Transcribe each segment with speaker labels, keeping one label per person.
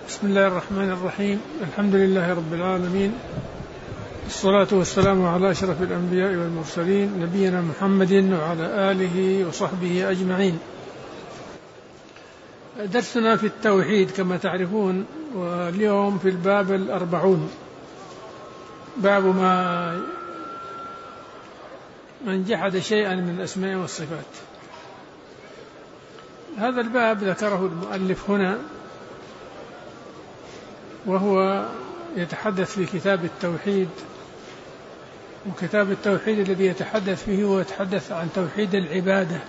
Speaker 1: بسم الله الرحمن الرحيم. الحمد لله رب العالمين، الصلاة والسلام على أشرف الأنبياء والمرسلين، نبينا محمد وعلى آله وصحبه أجمعين. درسنا في التوحيد كما تعرفون، واليوم في الباب 40، باب من جحد شيئا من الأسماء والصفات. هذا الباب ذكره المؤلف هنا، وهو يتحدث في كتاب التوحيد، وكتاب التوحيد الذي يتحدث فيه هو يتحدث عن توحيد العبادة،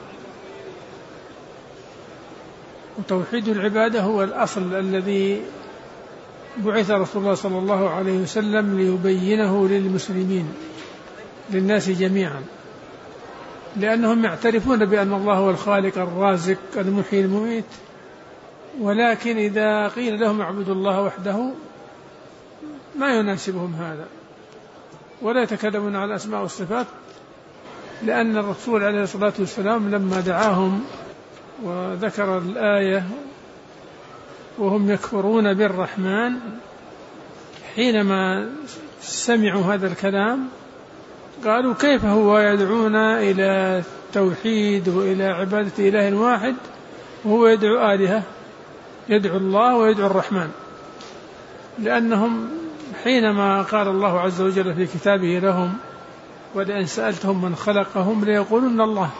Speaker 1: وتوحيد العبادة هو الأصل الذي بعث رسول الله صلى الله عليه وسلم ليبينه للمسلمين، للناس جميعا، لأنهم يعترفون بأن الله هو الخالق الرازق المحيي المميت، ولكن إذا قيل لهم اعبدوا الله وحده ما يناسبهم هذا، ولا يتكلمون على الأسماء والصفات، لأن الرسول عليه الصلاة والسلام لما دعاهم وذكر الآية وهم يكفرون بالرحمن، حينما سمعوا هذا الكلام قالوا كيف هو يدعونا إلى التوحيد وإلى عبادة إله واحد وهو يدعو آلهة، يدعو الله ويدعو الرحمن. لأنهم حينما قال الله عز وجل في كتابه لهم ولئن سألتهم من خلقهم ليقولون الله،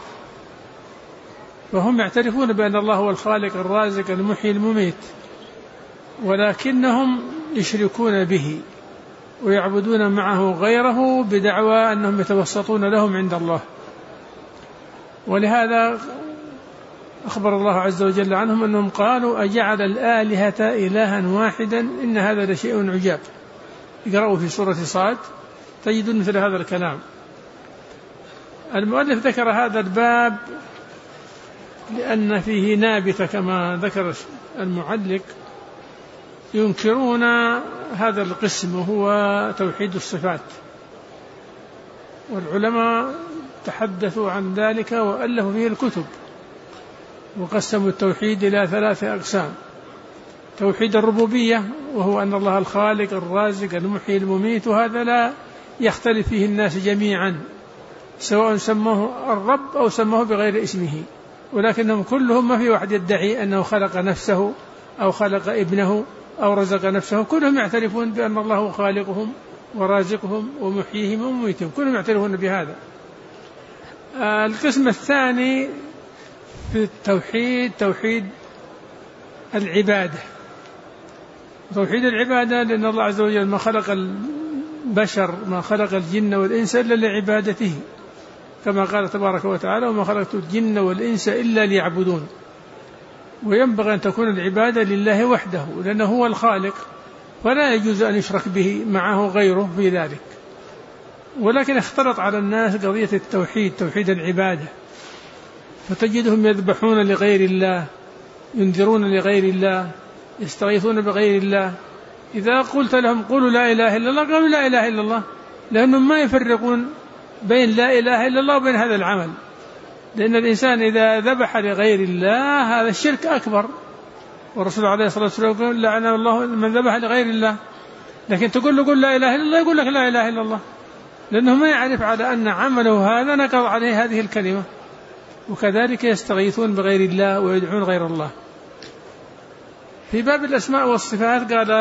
Speaker 1: فهم يعترفون بأن الله هو الخالق الرازق المحيي المميت، ولكنهم يشركون به ويعبدون معه غيره بدعوى أنهم يتوسطون لهم عند الله. ولهذا أخبر الله عز وجل عنهم أنهم قالوا أجعل الآلهة إلها واحدا إن هذا لشيء عجاب. اقرأوا في سورة صاد تجدون مثل هذا الكلام. المؤلف ذكر هذا الباب لأن فيه نابتة كما ذكر المعلق ينكرون هذا القسم وهو توحيد الصفات، والعلماء تحدثوا عن ذلك وألفوا فيه الكتب، وقسموا التوحيد إلى 3 أقسام: توحيد الربوبية وهو أن الله الخالق الرازق المحيي المميت، وهذا لا يختلف فيه الناس جميعا سواء سموه الرب أو سموه بغير اسمه، ولكنهم كلهم ما في واحد يدعي أنه خلق نفسه أو خلق ابنه أو رزق نفسه، كلهم يعترفون بأن الله هو خالقهم ورازقهم ومحييهم ومميتهم، كلهم يعترفون بهذا. القسم الثاني في التوحيد توحيد العبادة. توحيد العبادة لأن الله عز وجل ما خلق البشر ما خلق الجن والإنس إلا لعبادته، كما قال تبارك وتعالى وما خلقت الجن والإنس إلا ليعبدون. وينبغي أن تكون العبادة لله وحده لأنه هو الخالق، فلا يجوز أن يشرك به معه غيره في ذلك. ولكن اختلط على الناس قضية التوحيد توحيد العبادة، فتجدهم يذبحون لغير الله، ينذرون لغير الله، يستغيثون بغير الله. إذا قلت لهم قولوا لا إله إلا الله قالوا لا إله إلا الله، لأنهم ما يفرقون بين لا إله إلا الله وبين هذا العمل، لأن الإنسان إذا ذبح لغير الله هذا الشرك أكبر، والرسول عليه الصلاة والسلام يقول لعن الله من ذبح لغير الله. لكن تقول له قل لا إله إلا الله يقول لك لا إله إلا الله، لأنه ما يعرف على أن عمله هذا نقض عليه هذه الكلمة. وكذلك يستغيثون بغير الله ويدعون غير الله. في باب الأسماء والصفات قال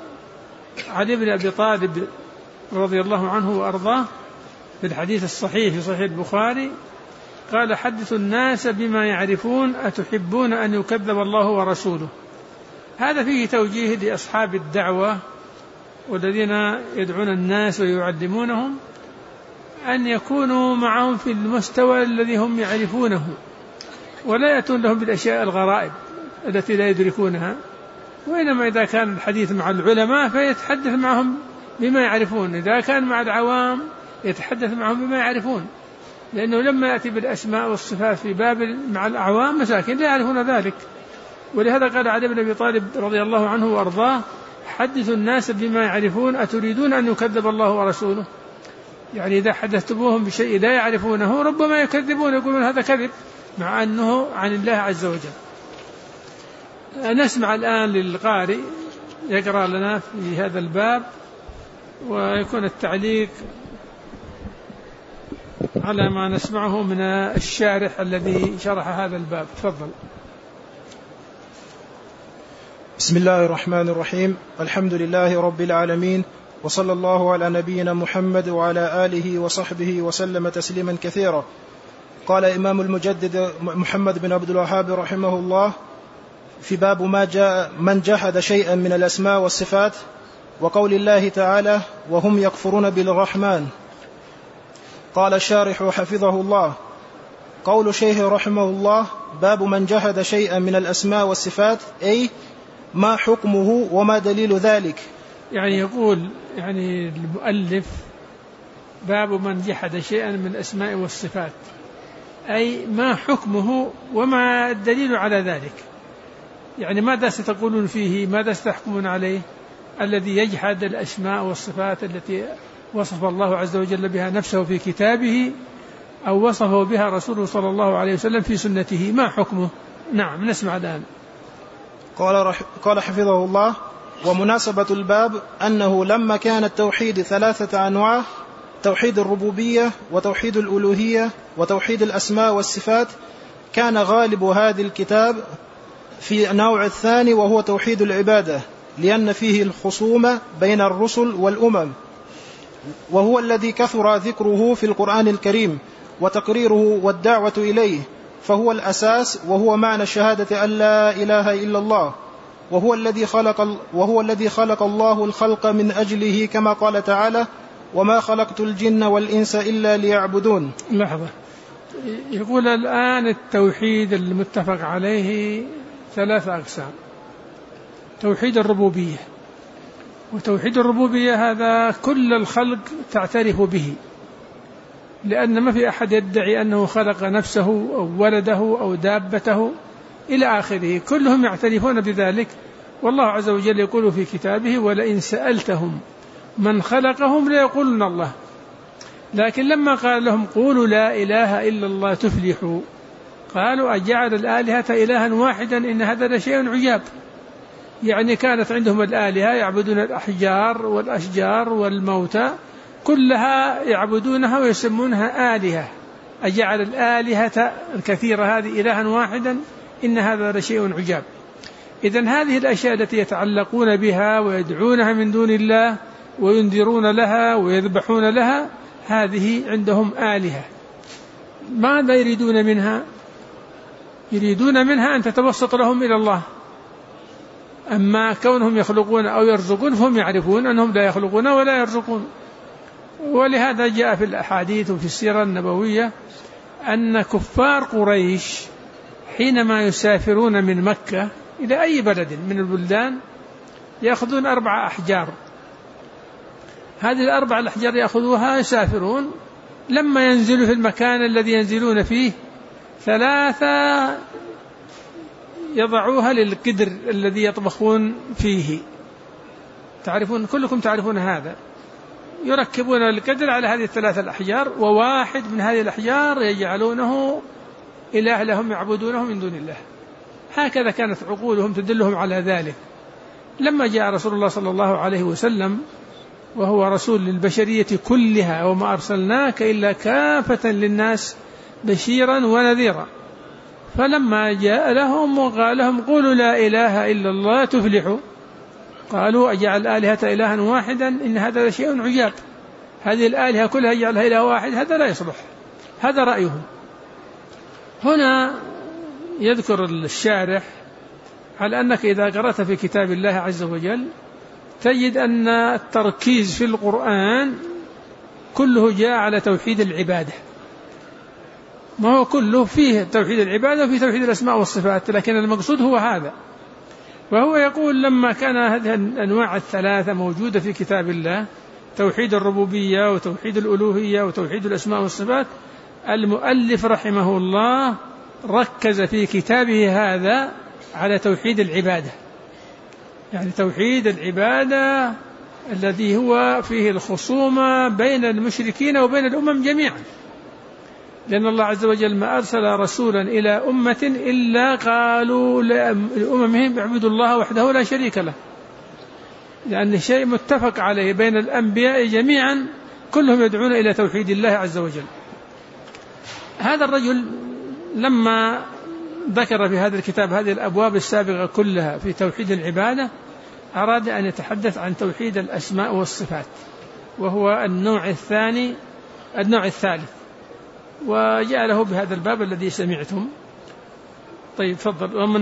Speaker 1: علي بن أبي طالب رضي الله عنه وأرضاه في الحديث الصحيح في صحيح البخاري قال حدثوا الناس بما يعرفون أتحبون أن يكذب الله ورسوله. هذا فيه توجيه لأصحاب الدعوة والذين يدعون الناس ويعلمونهم أن يكونوا معهم في المستوى الذي هم يعرفونه، ولا يأتون لهم بالأشياء الغرائب التي لا يدركونها، وإنما إذا كان الحديث مع العلماء فيتحدث معهم بما يعرفون، إذا كان مع العوام يتحدث معهم بما يعرفون، لأنه لما يأتي بالأسماء والصفات في باب مع الأعوام مساكين لا يعرفون ذلك. ولهذا قال علي بن أبي طالب رضي الله عنه وأرضاه حدثوا الناس بما يعرفون أتريدون أن يكذب الله ورسوله، يعني إذا حدثتموهم بشيء لا يعرفونه ربما يكذبون، يقولون هذا كذب، مع أنه عن الله عز وجل. نسمع الآن للقارئ يقرأ لنا في هذا الباب، ويكون التعليق على ما نسمعه من الشارح الذي شرح هذا الباب. تفضل.
Speaker 2: بسم الله الرحمن الرحيم. الحمد لله رب العالمين، وصلى الله على نبينا محمد وعلى آله وصحبه وسلم تسليما كثيرا. قال إمام المجدد محمد بن عبد الوهاب رحمه الله في باب ما جاء من جحد شيئا من الأسماء والصفات، وقول الله تعالى وهم يكفرون بالرحمن. قال الشارح حفظه الله: قول شيخ رحمه الله باب من جحد شيئا من الأسماء والصفات، أي ما حكمه وما دليل ذلك.
Speaker 1: يعني يقول يعني المؤلف باب من جحد شيئا من الأسماء والصفات، أي ما حكمه وما الدليل على ذلك. يعني ماذا ستقولون فيه، ماذا ستحكمون عليه الذي يجحد الأسماء والصفات التي وصف الله عز وجل بها نفسه في كتابه أو وصفه بها رسوله صلى الله عليه وسلم في سنته، ما حكمه؟ نعم، نسمع الآن.
Speaker 2: قال حفظه الله: ومناسبة الباب أنه لما كان التوحيد 3 أنواع: توحيد الربوبية وتوحيد الألوهية وتوحيد الأسماء والصفات، كان غالب هذا الكتاب في النوع الثاني وهو توحيد العبادة، لأن فيه الخصومة بين الرسل والأمم، وهو الذي كثر ذكره في القرآن الكريم وتقريره والدعوة إليه، فهو الأساس، وهو معنى الشهادة أن لا إله إلا الله، وهو الذي خلق الله الخلق من أجله، كما قال تعالى: وما خلقت الجن والإنس إلا ليعبدون.
Speaker 1: لحظة، يقول الآن التوحيد المتفق عليه 3 أقسام: توحيد الربوبية، وتوحيد الربوبية هذا كل الخلق تعترف به، لأن ما في أحد يدعي أنه خلق نفسه أو ولده أو دابته إلى آخره، كلهم يعترفون بذلك. والله عز وجل يقول في كتابه: ولئن سألتهم من خلقهم ليقولن الله. لكن لما قال لهم قولوا لا إله إلا الله تفلحوا، قالوا أجعل الآلهة إلها واحدا إن هذا لشيء عجاب. يعني كانت عندهم الآلهة يعبدون الأحجار والأشجار والموتى، كلها يعبدونها ويسمونها آلهة. أجعل الآلهة الكثيرة هذه إلها واحدا إن هذا لشيء عجاب. إذن هذه الأشياء التي يتعلقون بها ويدعونها من دون الله وينذرون لها ويذبحون لها، هذه عندهم آلهة. ماذا يريدون منها؟ يريدون منها أن تتوسط لهم إلى الله. أما كونهم يخلقون أو يرزقون فهم يعرفون أنهم لا يخلقون ولا يرزقون. ولهذا جاء في الأحاديث وفي السيرة النبوية أن كفار قريش حينما يسافرون من مكة إلى أي بلد من البلدان يأخذون 4 أحجار. هذه 4 الأحجار يأخذوها يسافرون، لما ينزلوا في المكان الذي ينزلون فيه 3 يضعوها للقدر الذي يطبخون فيه. تعرفون كلكم تعرفون هذا. يركبون القدر على هذه 3 الأحجار، وواحد من هذه الأحجار يجعلونه إله لهم يعبدونه من دون الله. هكذا كانت عقولهم تدلهم على ذلك. لما جاء رسول الله صلى الله عليه وسلم وهو رسول للبشرية كلها: وما أرسلناك إلا كافة للناس بشيرا ونذيرا، فلما جاء لهم وقال لهم قولوا لا إله إلا الله تفلحوا، قالوا أجعل الآلهة إلها واحدا إن هذا لشيء عجاب. هذه الآلهة كلها يجعلها إله واحد، هذا لا يصلح، هذا رأيهم. هنا يذكر الشارح على أنك إذا قرأت في كتاب الله عز وجل تجد أن التركيز في القرآن كله جاء على توحيد العبادة، ما هو كله فيه توحيد العبادة وفيه توحيد الأسماء والصفات، لكن المقصود هو هذا. وهو يقول لما كان هذه الأنواع 3 موجودة في كتاب الله، توحيد الربوبية وتوحيد الألوهية وتوحيد الأسماء والصفات، المؤلف رحمه الله ركز في كتابه هذا على توحيد العبادة، يعني توحيد العبادة الذي هو فيه الخصومة بين المشركين وبين الأمم جميعا، لأن الله عز وجل ما أرسل رسولا إلى أمة إلا قالوا لأممهم اعبدوا الله وحده لا شريك له، لأن شيء متفق عليه بين الأنبياء جميعا، كلهم يدعون إلى توحيد الله عز وجل. هذا الرجل لما ذكر في هذا الكتاب هذه الأبواب السابقة كلها في توحيد العبادة، أراد أن يتحدث عن توحيد الأسماء والصفات، وهو النوع الثالث، وجاء له بهذا الباب الذي سمعتم. طيب تفضل. وأما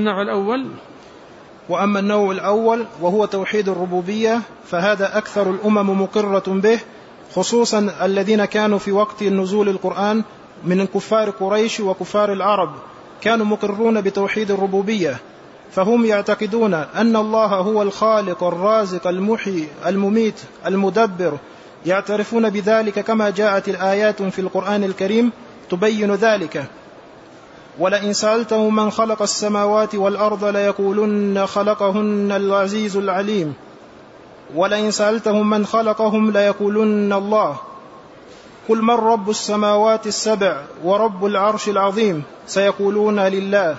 Speaker 1: النوع الأول وهو توحيد الربوبية، فهذا أكثر الأمم مقرة به، خصوصا الذين كانوا في وقت نزول القرآن من كفار قريش وكفار العرب، كانوا مقرون بتوحيد الربوبية، فهم يعتقدون أن الله هو الخالق الرازق المحيي المميت المدبر، يعترفون بذلك كما جاءت الآيات في القرآن الكريم تبين ذلك. ولئن سألتهم من خلق السماوات والأرض ليقولن خلقهن العزيز العليم، ولئن سألتهم من خلقهم ليقولن الله. قل من رب السماوات السبع ورب العرش العظيم سيقولون لله.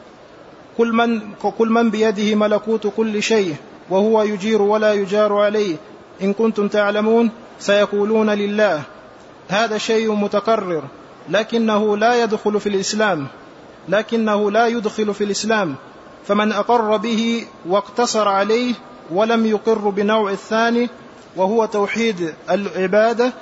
Speaker 1: قل من بيده ملكوت كل شيء وهو يجير ولا يجار عليه إن كنتم تعلمون سيقولون لله. هذا شيء متكرر لكنه لا يدخل في الإسلام، فمن أقر به واقتصر عليه ولم يقر بنوع الثاني وهو توحيد العبادة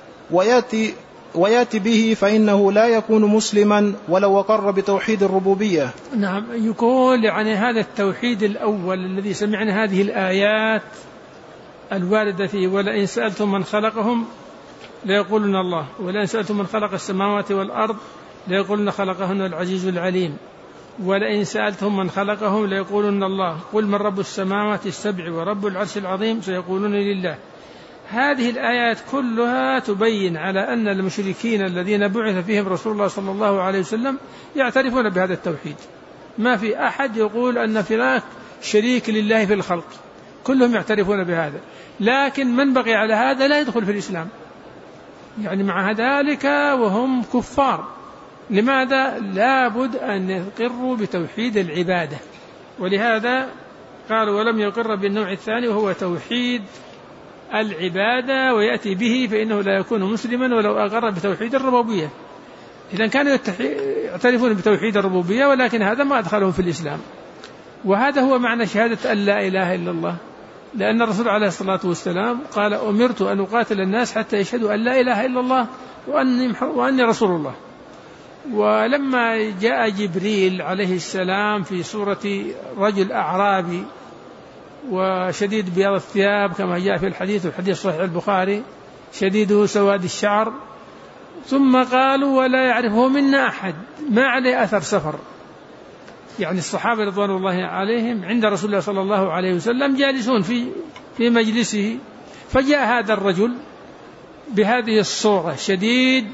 Speaker 1: ويأتي به فإنه لا يكون مسلما ولو أقر بتوحيد الربوبية. نعم، يقول يعني هذا التوحيد الأول الذي سمعنا هذه الآيات الواردة فيه، ولئن سألتم من خلقهم ليقولون الله، ولئن سألتم من خلق السماوات والأرض ليقولون خلقهن العزيز العليم، ولئن سألتم من خلقهم ليقولون الله. قل من رب السماوات السبع ورب العرش العظيم سيقولون لله. هذه الآيات كلها تبين على أن المشركين الذين بعث فيهم رسول الله صلى الله عليه وسلم يعترفون بهذا التوحيد، ما في أحد يقول أن فلان شريك لله في الخلق، كلهم يعترفون بهذا، لكن من بقي على هذا لا يدخل في الإسلام، يعني مع ذلك وهم كفار. لماذا؟ لابد أن يقروا بتوحيد العبادة، ولهذا قالوا ولم يقر بالنوع الثاني وهو توحيد العبادة ويأتي به فإنه لا يكون مسلما ولو أقر بتوحيد الربوبية. إذن كانوا يعترفون بتوحيد الربوبية ولكن هذا ما أدخلهم في الإسلام، وهذا هو معنى شهادة أن لا إله إلا الله، لأن الرسول عليه الصلاة والسلام قال أمرت أن أقاتل الناس حتى يشهدوا أن لا إله إلا الله وأني رسول الله. ولما جاء جبريل عليه السلام في صورة رجل أعرابي وشديد بياض الثياب كما جاء في الحديث، والحديث صحيح البخاري، شديده سواد الشعر، ثم قالوا ولا يعرفه منا أحد، ما عليه أثر سفر، يعني الصحابة رضوان الله عليهم عند رسول الله صلى الله عليه وسلم جالسون في مجلسه، فجاء هذا الرجل بهذه الصورة شديد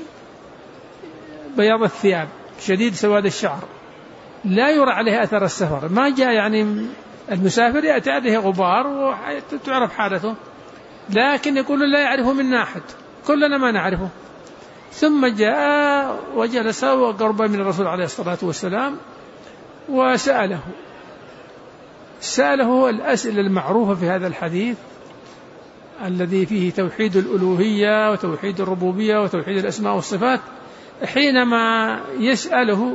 Speaker 1: بياض الثياب شديد سواد الشعر، لا يرى عليه أثر السفر، ما جاء يعني المسافر يأتي عليه غبار وتعرف حالته، لكن يقول لا يعرفه منا أحد، كلنا ما نعرفه. ثم جاء وجلس وقرب من الرسول عليه الصلاة والسلام وسأله الأسئلة المعروفة في هذا الحديث الذي فيه توحيد الألوهية وتوحيد الربوبية وتوحيد الأسماء والصفات. حينما يسأله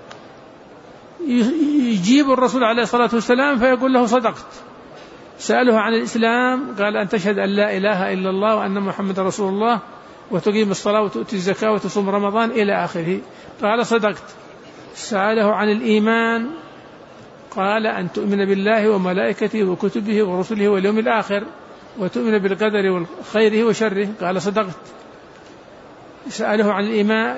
Speaker 1: يجيب الرسول عليه الصلاة والسلام فيقول له صدقت. سأله عن الإسلام قال أن تشهد أن لا إله إلا الله وأن محمد رسول الله وتقيم الصلاة وتؤتي الزكاة وتصوم رمضان إلى آخره، قال صدقت. سأله عن الإيمان قال أن تؤمن بالله وملائكته وكتبه ورسله واليوم الآخر وتؤمن بالقدر والخيره وشره، قال صدقت. سأله عن الإيمان.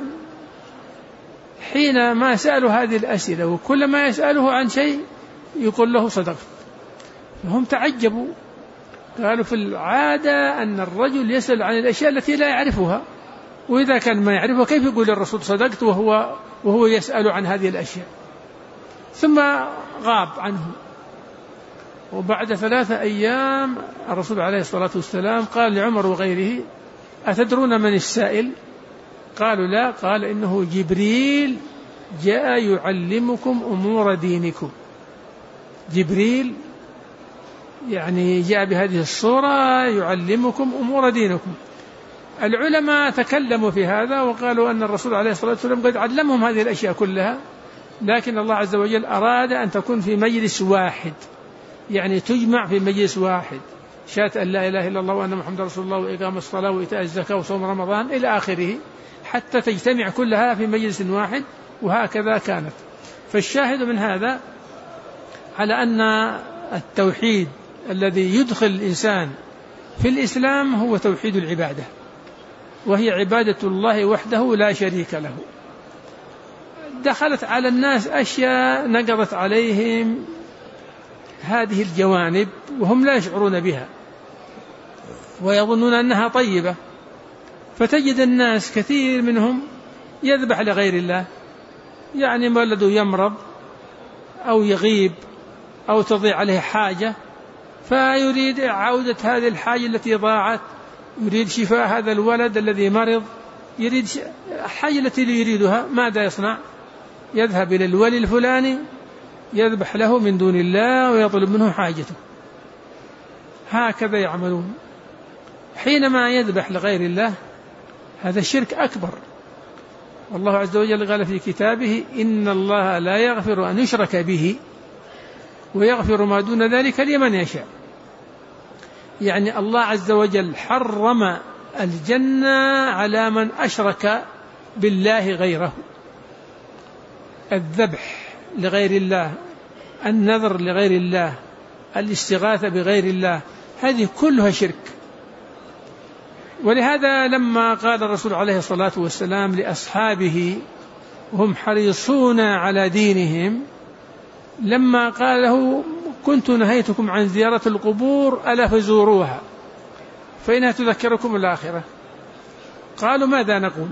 Speaker 1: حينما سألوا هذه الأسئلة وكل ما يسأله عن شيء يقول له صدقت، فهم تعجبوا، قالوا في العادة أن الرجل يسأل عن الأشياء التي لا يعرفها، وإذا كان ما يعرفها كيف يقول الرسول صدقت وهو يسأل عن هذه الأشياء؟ ثم غاب عنهم. وبعد 3 أيام الرسول عليه الصلاة والسلام قال لعمر وغيره أتدرون من السائل؟ قالوا لا، قال إنه جبريل جاء يعلمكم أمور دينكم. جبريل يعني جاء بهذه الصورة يعلمكم أمور دينكم. العلماء تكلموا في هذا وقالوا أن الرسول عليه الصلاة والسلام قد علمهم هذه الأشياء كلها، لكن الله عز وجل أراد أن تكون في مجلس واحد، يعني تجمع في مجلس واحد، شهادة أن لا إله إلا الله وأن محمد رسول الله وإقام الصلاة وإيتاء الزكاة وصوم رمضان إلى آخره، حتى تجتمع كلها في مجلس واحد، وهكذا كانت. فالشاهد من هذا على أن التوحيد الذي يدخل الإنسان في الإسلام هو توحيد العبادة، وهي عبادة الله وحده لا شريك له. دخلت على الناس أشياء نقضت عليهم هذه الجوانب وهم لا يشعرون بها ويظنون أنها طيبة، فتجد الناس كثير منهم يذبح لغير الله، يعني ولده يمرض أو يغيب أو تضيع عليه حاجة فيريد عودة هذه الحاجة التي ضاعت، يريد شفاء هذا الولد الذي مرض، يريد الحاجة التي يريدها، ماذا يصنع؟ يذهب إلى الولي الفلاني يذبح له من دون الله ويطلب منه حاجته. هكذا يعملون. حينما يذبح لغير الله هذا الشرك أكبر. والله عز وجل قال في كتابه إن الله لا يغفر أن يشرك به ويغفر ما دون ذلك لمن يشاء. يعني الله عز وجل حرم الجنة على من أشرك بالله غيره. الذبح لغير الله، النذر لغير الله، الاستغاثة بغير الله، هذه كلها شرك. ولهذا لما قال الرسول عليه الصلاة والسلام لأصحابه وهم حريصون على دينهم، لما قال له كنت نهيتكم عن زيارة القبور ألا فزوروها فإنها تذكركم الآخرة، قالوا ماذا نقول؟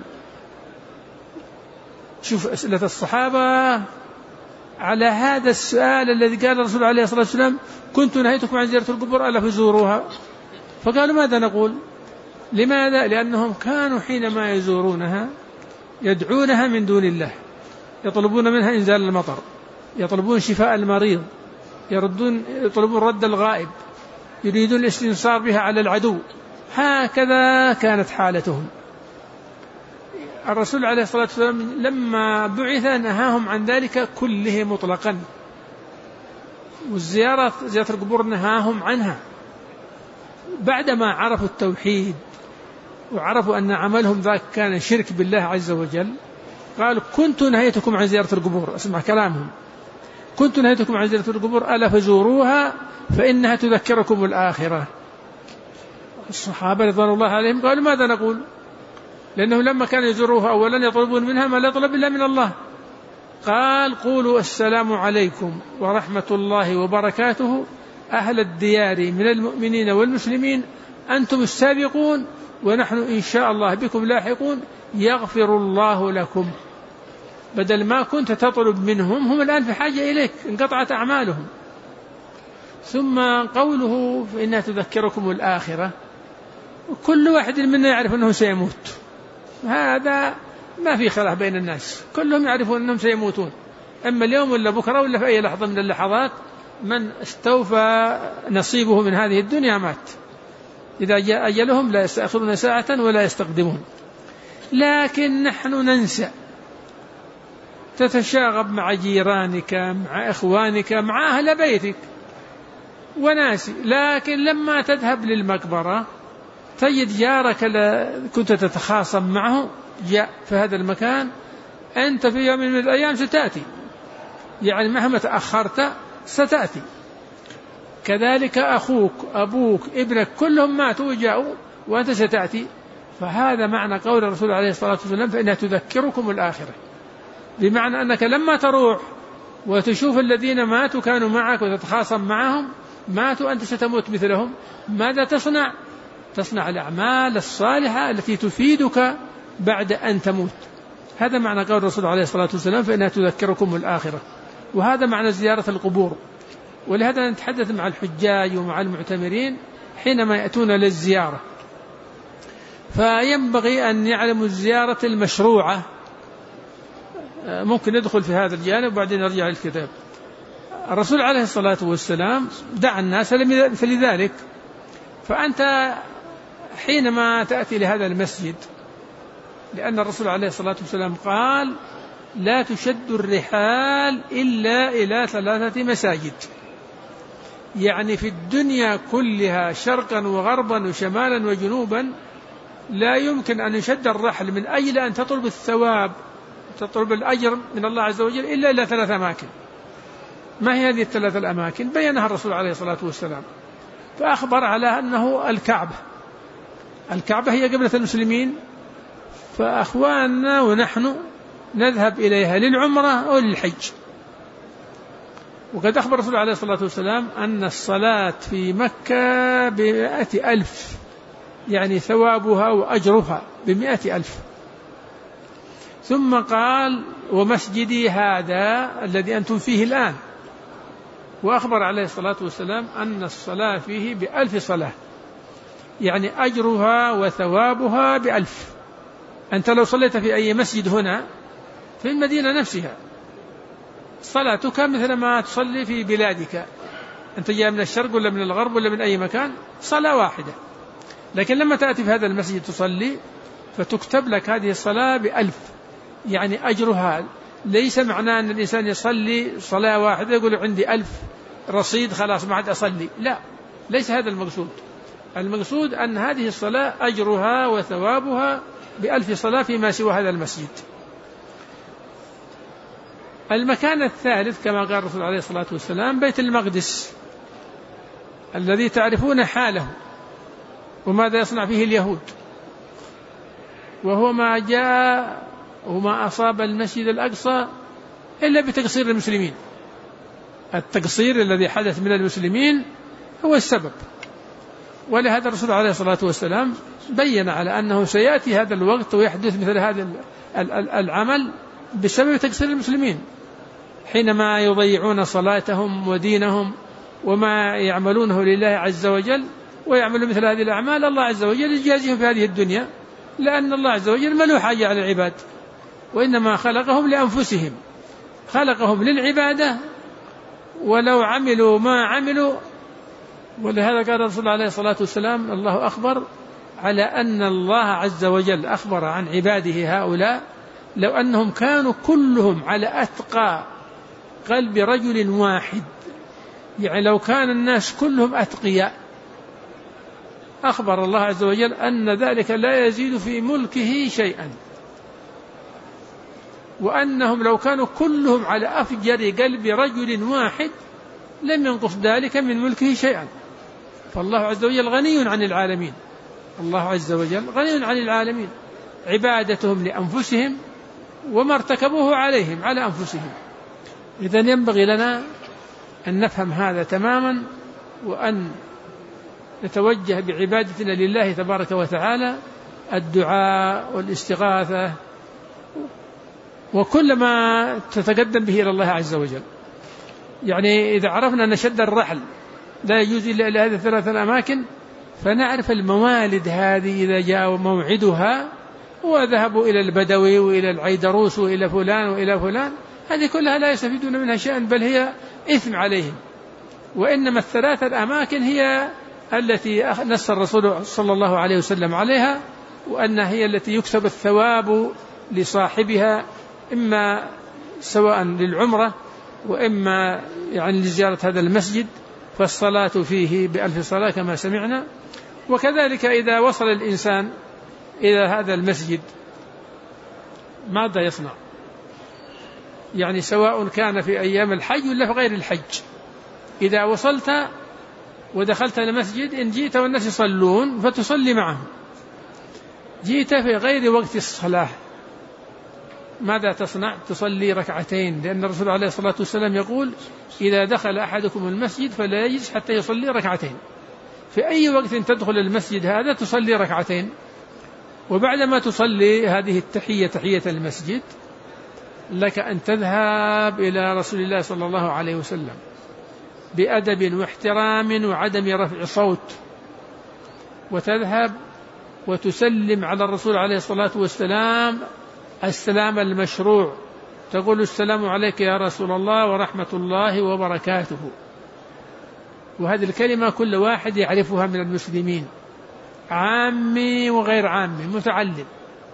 Speaker 1: شوف أسئلة الصحابة على هذا السؤال الذي قال الرسول عليه الصلاة والسلام كنت نهيتكم عن زيارة القبور ألا فزوروها، فقالوا ماذا نقول؟ لماذا؟ لأنهم كانوا حينما يزورونها يدعونها من دون الله، يطلبون منها إنزال المطر، يطلبون شفاء المريض، يطلبون رد الغائب، يريدون الاستنصار بها على العدو. هكذا كانت حالتهم. الرسول عليه الصلاة والسلام لما بعث نهاهم عن ذلك كله مطلقا، والزيارة زيارة القبور نهاهم عنها بعدما عرفوا التوحيد وعرفوا أن عملهم ذاك كان شرك بالله عز وجل. قالوا كنت نهيتكم عن زيارة القبور، اسمع كلامهم، كنت نهيتكم عن زيارة القبور ألا فزوروها فإنها تذكركم الآخرة. الصحابة رضوان الله عليهم قالوا ماذا نقول؟ لأنهم لما كانوا يزوروها أولا يطلبون منها ما لا يطلب إلا من الله. قال قولوا السلام عليكم ورحمة الله وبركاته أهل الديار من المؤمنين والمسلمين، أنتم السابقون ونحن إن شاء الله بكم لاحقون، يغفر الله لكم. بدل ما كنت تطلب منهم، هم الآن في حاجة إليك، انقطعت أعمالهم. ثم قوله فإنها تذكركم الآخرة، كل واحد منا يعرف أنه سيموت، هذا ما في خلاف بين الناس، كلهم يعرفون أنهم سيموتون، أما اليوم ولا بكرة ولا في أي لحظة من اللحظات. من استوفى نصيبه من هذه الدنيا مات، إذا جاء أجلهم لا يستأخرون ساعة ولا يستقدمون. لكن نحن ننسى، تتشاغب مع جيرانك، مع إخوانك، مع أهل بيتك وناسي. لكن لما تذهب للمقبرة تجد جارك كنت تتخاصم معه جاء في هذا المكان، أنت في يوم من الأيام ستأتي، يعني مهما تأخرت ستأتي. كذلك أخوك، أبوك، ابنك، كلهم ماتوا وجاءوا وأنت ستأتي. فهذا معنى قول الرسول عليه الصلاة والسلام فإنها تذكركم الآخرة، بمعنى أنك لما تروح وتشوف الذين ماتوا كانوا معك وتتخاصم معهم ماتوا، أنت ستموت مثلهم. ماذا تصنع؟ تصنع الأعمال الصالحة التي تفيدك بعد أن تموت. هذا معنى قول الرسول عليه الصلاة والسلام فإنها تذكركم الآخرة، وهذا معنى زيارة القبور. ولهذا نتحدث مع الحجاج ومع المعتمرين حينما يأتون للزيارة، فينبغي أن يعلموا الزيارة المشروعة. ممكن ندخل في هذا الجانب وبعدين نرجع للكتاب. الرسول عليه الصلاة والسلام دعا الناس لذلك، فأنت حينما تأتي لهذا المسجد، لأن الرسول عليه الصلاة والسلام قال لا تشد الرحال إلا إلى 3 مساجد، يعني في الدنيا كلها شرقا وغربا وشمالا وجنوبا لا يمكن أن يشد الرحل من أجل أن تطلب الثواب تطلب الأجر من الله عز وجل إلا إلى 3 أماكن. ما هي هذه ال3 الأماكن؟ بينها الرسول عليه الصلاة والسلام، فأخبر على أنه الكعبة هي قبلة المسلمين، فأخواننا ونحن نذهب إليها للعمرة أو للحج. وقد أخبر الرسول عليه الصلاة والسلام أن الصلاة في مكة ب100,000، يعني ثوابها وأجرها ب100,000. ثم قال ومسجدي هذا الذي أنتم فيه الآن، وأخبر عليه الصلاة والسلام أن الصلاة فيه ب1000 صلاة، يعني أجرها وثوابها ب1000. أنت لو صليت في أي مسجد هنا في المدينة نفسها صلاتك مثل ما تصلي في بلادك، أنت جاء من الشرق ولا من الغرب ولا من أي مكان، صلاة واحدة. لكن لما تأتي في هذا المسجد تصلي فتكتب لك هذه الصلاة ب1000، يعني أجرها. ليس معناه أن الإنسان يصلي صلاة واحدة يقول عندي 1000 رصيد خلاص ما عاد أصلي، لا، ليس هذا المقصود. المقصود أن هذه الصلاة أجرها وثوابها ب1000 صلاة فيما سوى هذا المسجد. المكان الثالث كما قال الرسول عليه الصلاة والسلام بيت المقدس، الذي تعرفون حاله وماذا يصنع فيه اليهود، وهو ما جاء وما أصاب المسجد الأقصى إلا بتقصير المسلمين. التقصير الذي حدث من المسلمين هو السبب، ولهذا الرسول عليه الصلاة والسلام بين على أنه سيأتي هذا الوقت ويحدث مثل هذا العمل بسبب تقصير المسلمين، حينما يضيعون صلاتهم ودينهم وما يعملونه لله عز وجل ويعملوا مثل هذه الأعمال. الله عز وجل يجازيهم في هذه الدنيا، لأن الله عز وجل ما له حاجة على العباد، وإنما خلقهم لأنفسهم، خلقهم للعبادة، ولو عملوا ما عملوا. ولهذا قال الرسول عليه الصلاة والسلام الله أخبر على أن الله عز وجل أخبر عن عباده هؤلاء لو أنهم كانوا كلهم على أتقى قلب رجل واحد، يعني لو كان الناس كلهم أتقياء، أخبر الله عز وجل أن ذلك لا يزيد في ملكه شيئا، وأنهم لو كانوا كلهم على أفجر قلب رجل واحد لم ينقص ذلك من ملكه شيئا. فالله عز وجل غني عن العالمين، الله عز وجل غني عن العالمين، عبادتهم لأنفسهم وما ارتكبوه عليهم على أنفسهم. إذن ينبغي لنا أن نفهم هذا تماما، وأن نتوجه بعبادتنا لله تبارك وتعالى، الدعاء والاستغاثة وكل ما تتقدم به إلى الله عز وجل. يعني إذا عرفنا أن شد الرحل لا يجوز إلا إلى هذه 3 الأماكن، فنعرف الموالد هذه إذا جاء موعدها وذهبوا إلى البدوي وإلى العيدروس وإلى فلان وإلى فلان، هذه كلها لا يستفيدون منها شيئا، بل هي إثم عليهم. وإنما ال3 الأماكن هي التي نص الرسول صلى الله عليه وسلم عليها، وأن هي التي يكسب الثواب لصاحبها، إما سواء للعمرة وإما يعني لزيارة هذا المسجد، فالصلاة فيه ب1000 صلاة كما سمعنا. وكذلك إذا وصل الإنسان إلى هذا المسجد ماذا يصنع؟ يعني سواء كان في أيام الحج ولا في غير الحج، إذا وصلت ودخلت المسجد إن جئت والناس يصلون فتصلي معهم، جئت في غير وقت الصلاة ماذا تصنع؟ تصلي 2 لأن الرسول عليه الصلاة والسلام يقول إذا دخل أحدكم المسجد فلا يجلس حتى يصلي 2. في أي وقت تدخل المسجد هذا تصلي 2، وبعدما تصلي هذه التحية تحية المسجد لك أن تذهب إلى رسول الله صلى الله عليه وسلم بأدب واحترام وعدم رفع صوت، وتذهب وتسلم على الرسول عليه الصلاة والسلام السلام المشروع، تقول السلام عليك يا رسول الله ورحمة الله وبركاته. وهذه الكلمة كل واحد يعرفها من المسلمين، عامي وغير عامي، متعلم.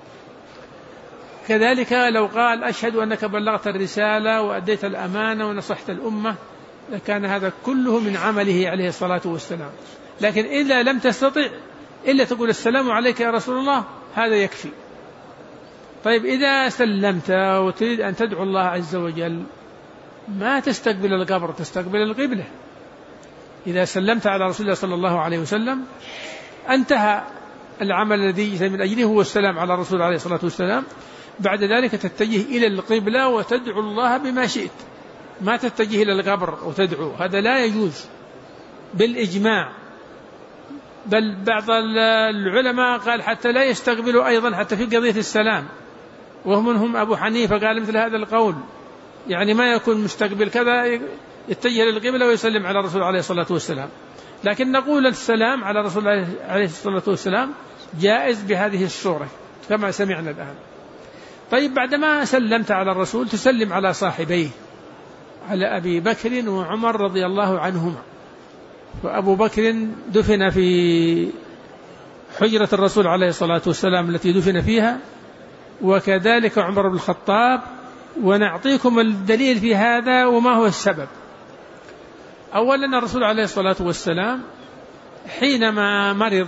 Speaker 1: كذلك لو قال أشهد أنك بلغت الرسالة وأديت الأمانة ونصحت الأمة، لكان هذا كله من عمله عليه الصلاة والسلام. لكن إذا لم تستطع إلا تقول السلام عليك يا رسول الله، هذا يكفي. طيب إذا سلمت وتريد أن تدعو الله عز وجل، ما تستقبل القبر، تستقبل القبلة. إذا سلمت على رسول الله صلى الله عليه وسلم انتهى العمل الذي جئت من أجله، هو السلام على الرسول عليه الصلاة والسلام. بعد ذلك تتجه إلى القبلة وتدعو الله بما شئت، ما تتجه إلى القبر وتدعو، هذا لا يجوز بالإجماع. بل بعض العلماء قال حتى لا يستقبلوا أيضا حتى في قضية السلام، وهم أبو حنيفة قال مثل هذا القول، يعني ما يكون مستقبل كذا يتجه للقبلة ويسلم على الرسول عليه الصلاة والسلام. لكن نقول السلام على الرسول عليه الصلاة والسلام جائز بهذه الصورة كما سمعنا الآن. طيب بعدما سلمت على الرسول تسلم على صاحبيه، على أبي بكر وعمر رضي الله عنهما. وأبو بكر دفن في حجرة الرسول عليه الصلاة والسلام التي دفن فيها، وكذلك عمر بن الخطاب. ونعطيكم الدليل في هذا وما هو السبب. أولا الرسول عليه الصلاة والسلام حينما مرض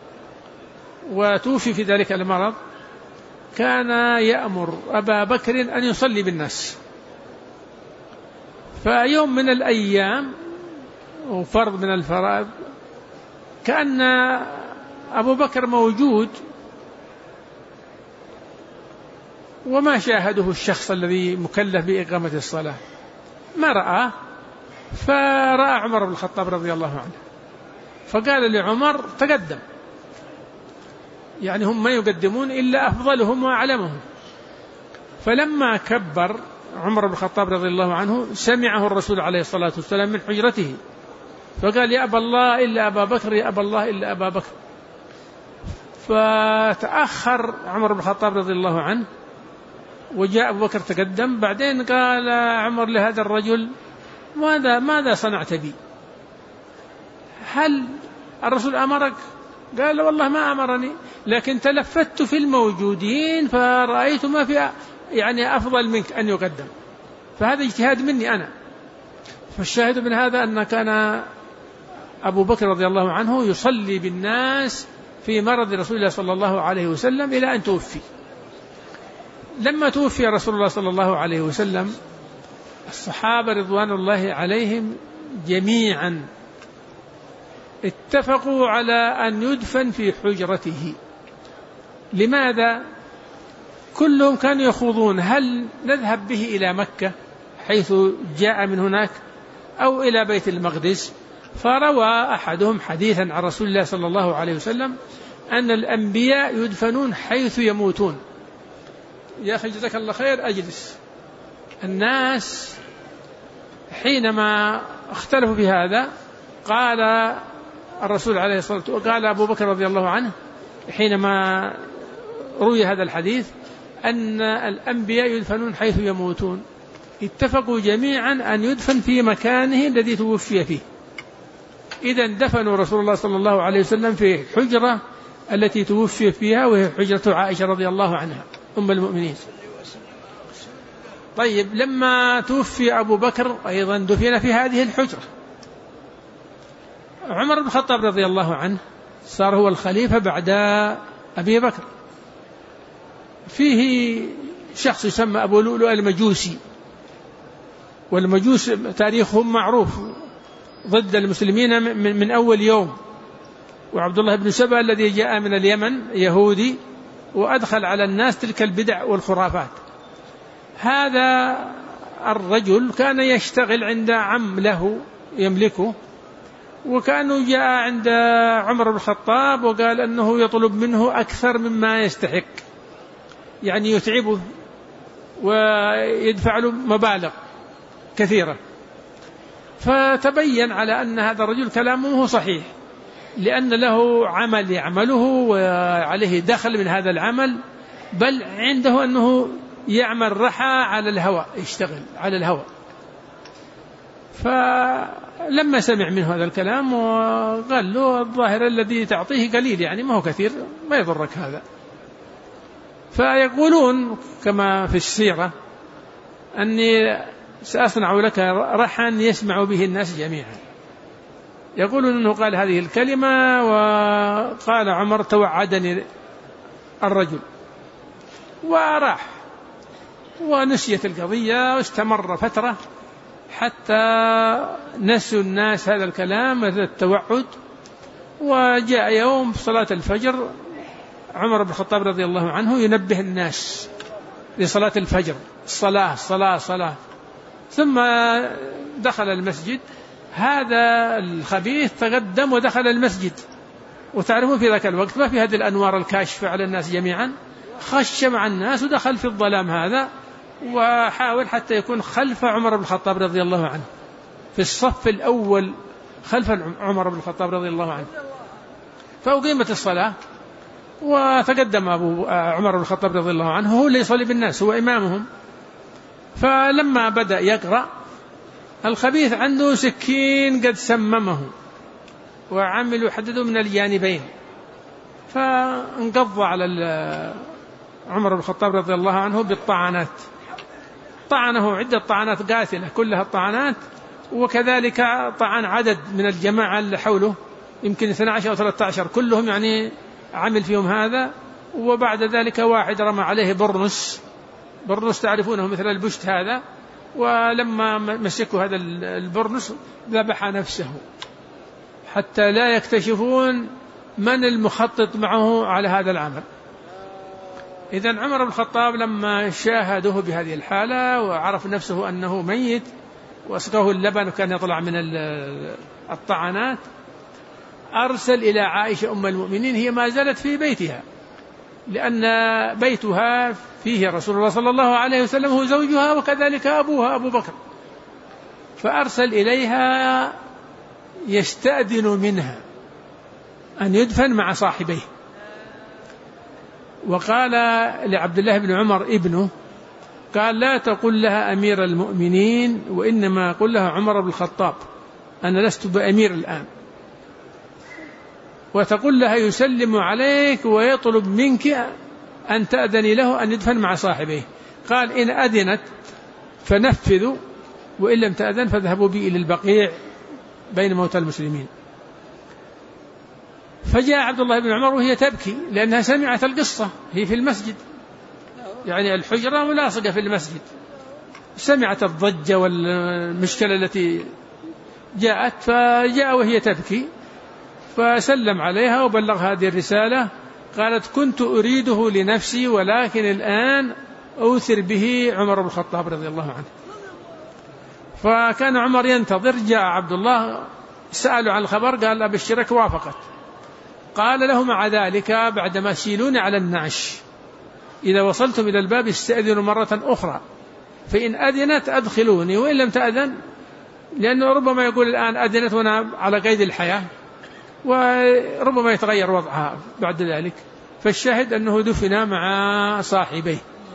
Speaker 1: وتوفي في ذلك المرض كان يأمر أبا بكر أن يصلي بالناس. فيوم من الأيام وفرض من الفرائض كأن أبو بكر موجود وما شاهده الشخص الذي مكلف بإقامة الصلاة، ما رآه. فرأى عمر بن الخطاب رضي الله عنه، فقال لعمر تقدم، يعني هم ما يقدمون إلا أفضلهم وأعلمهم. فلما كبر عمر بن الخطاب رضي الله عنه سمعه الرسول عليه الصلاة والسلام من حجرته، فقال يا أبا الله إلا أبا بكر، يا أبا الله إلا أبا بكر. فتأخر عمر بن الخطاب رضي الله عنه وجاء أبو بكر تقدم. بعدين قال عمر لهذا الرجل ماذا صنعت بي؟ هل الرسول أمرك؟ قال والله ما أمرني، لكن تلفت في الموجودين فرأيت ما في يعني أفضل منك أن يقدم، فهذا اجتهاد مني أنا. فالشاهد من هذا أن كان أبو بكر رضي الله عنه يصلي بالناس في مرض رسول الله صلى الله عليه وسلم إلى أن توفي. لما توفي رسول الله صلى الله عليه وسلم الصحابة رضوان الله عليهم جميعا اتفقوا على أن يدفن في حجرته. لماذا؟ كلهم كانوا يخوضون هل نذهب به إلى مكة حيث جاء من هناك أو إلى بيت المقدس. فروى أحدهم حديثا عن رسول الله صلى الله عليه وسلم أن الأنبياء يدفنون حيث يموتون. يا أخي جزاك الله خير أجلس. الناس حينما اختلفوا في هذا قال الرسول عليه الصلاة والسلام، قال أبو بكر رضي الله عنه حينما روي هذا الحديث أن الأنبياء يدفنون حيث يموتون، اتفقوا جميعا أن يدفن في مكانه الذي توفي فيه. إذن دفنوا رسول الله صلى الله عليه وسلم في حجرة التي توفي فيها، وهي حجرة عائشة رضي الله عنها أم المؤمنين. طيب لما توفي أبو بكر أيضا دفن في هذه الحجرة. عمر بن الخطاب رضي الله عنه صار هو الخليفة بعد أبي بكر. فيه شخص يسمى أبو لؤلؤ المجوسي، والمجوس تاريخهم معروف ضد المسلمين من أول يوم. وعبد الله بن سبأ الذي جاء من اليمن يهودي وأدخل على الناس تلك البدع والخرافات. هذا الرجل كان يشتغل عند عم له يملكه، وكانوا جاء عند عمر بن الخطاب وقال أنه يطلب منه أكثر مما يستحق، يعني يتعبه ويدفع له مبالغ كثيرة. فتبين على أن هذا الرجل كلامه صحيح، لأن له عمل يعمله وعليه دخل من هذا العمل، بل عنده أنه يعمل رحى على الهواء، يشتغل على الهواء. فلما سمع منه هذا الكلام وقال له الظاهر الذي تعطيه قليل، يعني ما هو كثير، ما يضرك هذا. فيقولون كما في السيرة أني سأصنع لك رحا يسمع به الناس جميعا. يقولون أنه قال هذه الكلمة وقال عمر توعدني الرجل، وراح ونسيت القضية، واستمر فترة حتى نسوا الناس هذا الكلام هذا التوعد. وجاء يوم صلاة الفجر عمر بن الخطاب رضي الله عنه ينبه الناس لصلاة الفجر، صلاة صلاة صلاة. ثم دخل المسجد، هذا الخبيث تقدم ودخل المسجد، وتعرفون في ذاك الوقت ما في هذه الأنوار الكاشفة على الناس جميعا، خش مع الناس ودخل في الظلام هذا، وحاول حتى يكون خلف عمر بن الخطاب رضي الله عنه في الصف الأول خلف عمر بن الخطاب رضي الله عنه. فأقيمت الصلاة وتقدم عمر بن الخطاب رضي الله عنه، هو اللي يصلي بالناس، هو إمامهم. فلما بدأ يقرأ الخبيث عنده سكين قد سممه وعملوا حدده من الجانبين، فانقض على عمر بن الخطاب رضي الله عنه بالطعنات، طعنه عدة طعنات قاتلة كلها الطعنات، وكذلك طعن عدد من الجماعة اللي حوله يمكن 12 أو 13 كلهم يعني عمل فيهم هذا. وبعد ذلك واحد رمى عليه برنس تعرفونه مثل البشت هذا، ولما مسكوا هذا البرنس ذبح نفسه حتى لا يكتشفون من المخطط معه على هذا العمل. إذن عمر بن الخطاب لما شاهده بهذه الحالة وعرف نفسه أنه ميت وأسقاه اللبن وكان يطلع من الطعنات، أرسل إلى عائشة أم المؤمنين، هي ما زالت في بيتها لأن بيتها فيه رسول الله صلى الله عليه وسلم هو زوجها وكذلك أبوها أبو بكر، فأرسل إليها يستأذن منها أن يدفن مع صاحبيه. وقال لعبد الله بن عمر ابنه، قال لا تقل لها أمير المؤمنين، وإنما قل لها عمر بن الخطاب، أنا لست بأمير الآن، وتقول لها يسلم عليك ويطلب منك أن تأذني له أن يدفن مع صاحبيه. قال إن أذنت فنفذوا، وإن لم تأذن فاذهبوا بي إلى البقيع بين موتى المسلمين. فجاء عبد الله بن عمر وهي تبكي لأنها سمعت القصة، هي في المسجد يعني الحجرة ملاصقة في المسجد، سمعت الضجة والمشكلة التي جاءت، فجاء وهي تبكي فسلم عليها وبلغ هذه الرسالة. قالت كنت أريده لنفسي ولكن الآن أوثر به عمر بن الخطاب رضي الله عنه. فكان عمر ينتظر، جاء عبد الله سأله عن الخبر، قال أبشرك وافقت. قال له مع ذلك بعدما شيلوني على النعش إذا وصلتم إلى الباب استأذنوا مرة أخرى، فإن أذنت أدخلوني وإن لم تأذن، لأنه ربما يقول الآن أذنت وأنا على قيد الحياة وربما يتغير وضعها بعد ذلك. فالشاهد أنه دفن مع صاحبيه،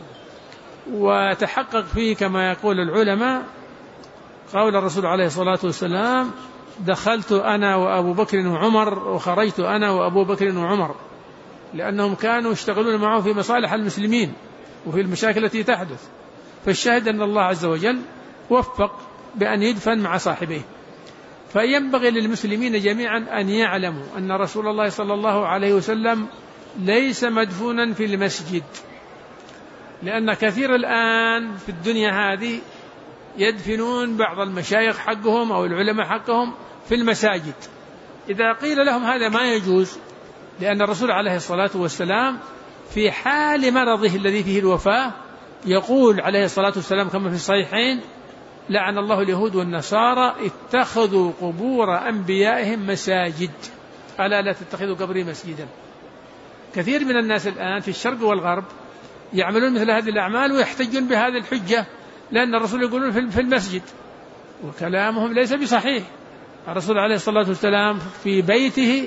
Speaker 1: وتحقق فيه كما يقول العلماء قول الرسول عليه الصلاة والسلام دخلت أنا وأبو بكر وعمر وخرجت أنا وأبو بكر وعمر، لأنهم كانوا يشتغلون معه في مصالح المسلمين وفي المشاكل التي تحدث. فالشاهد أن الله عز وجل وفق بأن يدفن مع صاحبيه. فينبغي للمسلمين جميعا أن يعلموا أن رسول الله صلى الله عليه وسلم ليس مدفونا في المسجد، لأن كثير الآن في الدنيا هذه يدفنون بعض المشايخ حقهم أو العلماء حقهم في المساجد. إذا قيل لهم هذا ما يجوز، لأن الرسول عليه الصلاة والسلام في حال مرضه الذي فيه الوفاة يقول عليه الصلاة والسلام كما في الصحيحين لعن الله اليهود والنصارى اتخذوا قبور أنبيائهم مساجد، ألا لا تتخذوا قبري مسجدا. كثير من الناس الآن في الشرق والغرب يعملون مثل هذه الأعمال ويحتجون بهذه الحجة، لأن الرسول يقولون في المسجد، وكلامهم ليس بصحيح. الرسول عليه الصلاة والسلام في بيته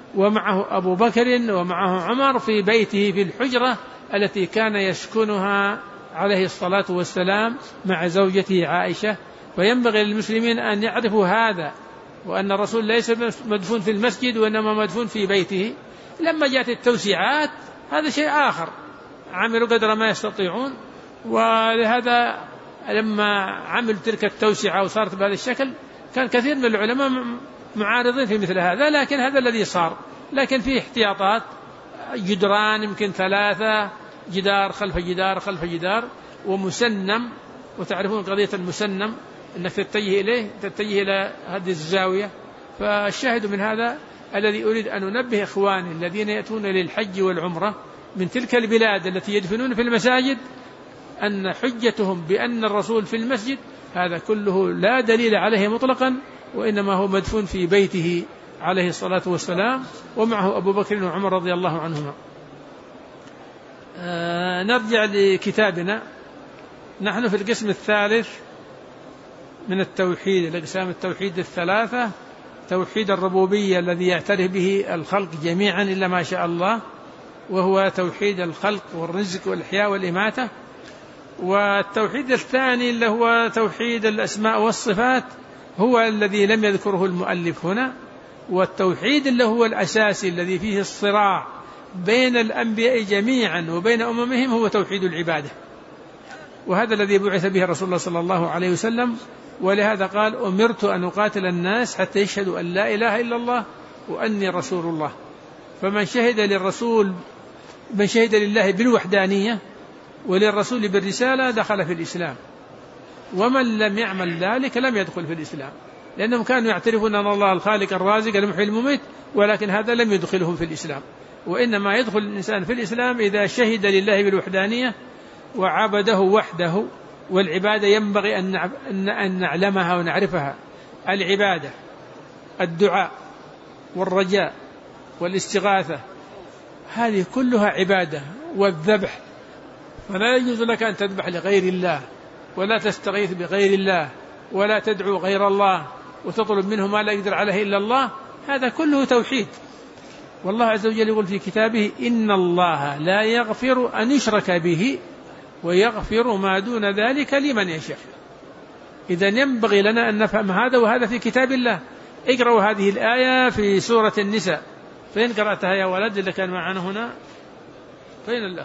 Speaker 1: ومعه أبو بكر ومعه عمر في بيته في الحجرة التي كان يسكنها عليه الصلاة والسلام مع زوجته عائشة. فينبغي للمسلمين أن يعرفوا هذا، وأن الرسول ليس مدفون في المسجد وإنما مدفون في بيته. لما جاءت التوسعات هذا شيء آخر، عملوا قدر ما يستطيعون، ولهذا لما عملوا تلك التوسعة وصارت بهذا الشكل كان كثير من العلماء معارضين في مثل هذا، لكن هذا الذي صار. لكن فيه احتياطات، جدران يمكن 3، جدار خلف جدار خلف جدار، ومسنم، وتعرفون قضية المسنم أنك تتجه إلى هذه الزاوية. فالشاهد من هذا الذي أريد أن أنبه إخواني الذين يأتون للحج والعمرة من تلك البلاد التي يدفنون في المساجد أن حجتهم بأن الرسول في المسجد هذا كله لا دليل عليه مطلقا، وإنما هو مدفون في بيته عليه الصلاة والسلام، ومعه أبو بكر وعمر رضي الله عنهما. نرجع لكتابنا. نحن في القسم الثالث من التوحيد، الأقسام التوحيد الثلاثة: توحيد الربوبية الذي يعترف به الخلق جميعا إلا ما شاء الله، وهو توحيد الخلق والرزق والإحياء والإماتة. والتوحيد الثاني اللي هو توحيد الأسماء والصفات هو الذي لم يذكره المؤلف هنا. والتوحيد اللي هو الأساسي الذي فيه الصراع بين الأنبياء جميعا وبين أممهم هو توحيد العبادة، وهذا الذي بعث به رسول الله صلى الله عليه وسلم. ولهذا قال: أمرت أن أقاتل الناس حتى يشهدوا أن لا إله إلا الله وأني رسول الله. فمن شهد لله بالوحدانية وللرسول بالرسالة دخل في الإسلام، ومن لم يعمل ذلك لم يدخل في الإسلام، لأنهم كانوا يعترفون أن الله الخالق الرازق المحيي المميت، ولكن هذا لم يدخلهم في الإسلام. وإنما يدخل الإنسان في الإسلام إذا شهد لله بالوحدانية وعبده وحده. والعبادة ينبغي أن نعلمها ونعرفها: العبادة الدعاء والرجاء والاستغاثة، هذه كلها عبادة. والذبح، فلا يجوز لك أن تذبح لغير الله، ولا تستغيث بغير الله، ولا تدعو غير الله، وتطلب منه ما لا يقدر عليه إلا الله. هذا كله توحيد. والله عز وجل يقول في كتابه: إن الله لا يغفر أن يشرك به ويغفر ما دون ذلك لمن يشاء. إذن ينبغي لنا أن نفهم هذا، وهذا في كتاب الله. اقرأوا هذه الآية في سورة النساء. فين قرأتها يا ولد اللي كان معنا هنا؟ فين الأخ؟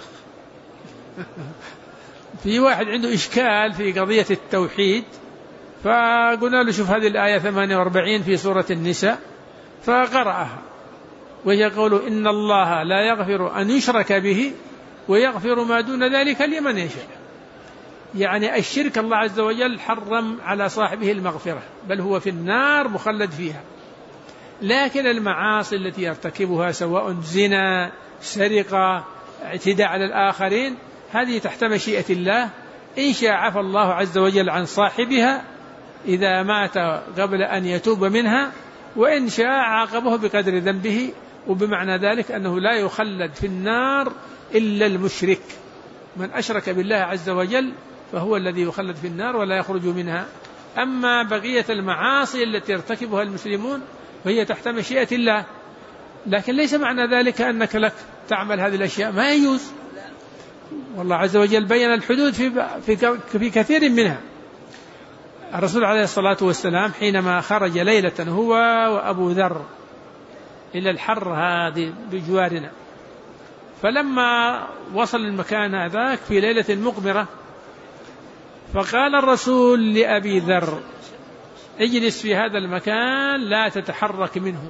Speaker 1: في واحد عنده إشكال في قضية التوحيد، فقلنا له: شوف هذه الآية 48 في سورة النساء، فقرأها، وهي قوله: إن الله لا يغفر أن يشرك به ويغفر ما دون ذلك لمن يشاء. يعني الشرك الله عز وجل حرم على صاحبه المغفرة، بل هو في النار مخلد فيها. لكن المعاصي التي يرتكبها سواء زنا، سرقة، اعتداء على الآخرين، هذه تحت مشيئة الله. إن شاء عفى الله عز وجل عن صاحبها إذا مات قبل أن يتوب منها، وإن شاء عاقبه بقدر ذنبه. وبمعنى ذلك أنه لا يخلد في النار إلا المشرك. من أشرك بالله عز وجل فهو الذي يخلد في النار ولا يخرج منها. أما بقية المعاصي التي يرتكبها المسلمون فهي تحت مشيئة الله. لكن ليس معنى ذلك أنك لك تعمل هذه الأشياء، ما يجوز. والله عز وجل بين الحدود في كثير منها. الرسول عليه الصلاة والسلام حينما خرج ليلة هو وأبو ذر إلى الحر هذه بجوارنا، فلما وصل المكان هذاك في ليلة مقمرة، فقال الرسول لأبي ذر: اجلس في هذا المكان لا تتحرك منه.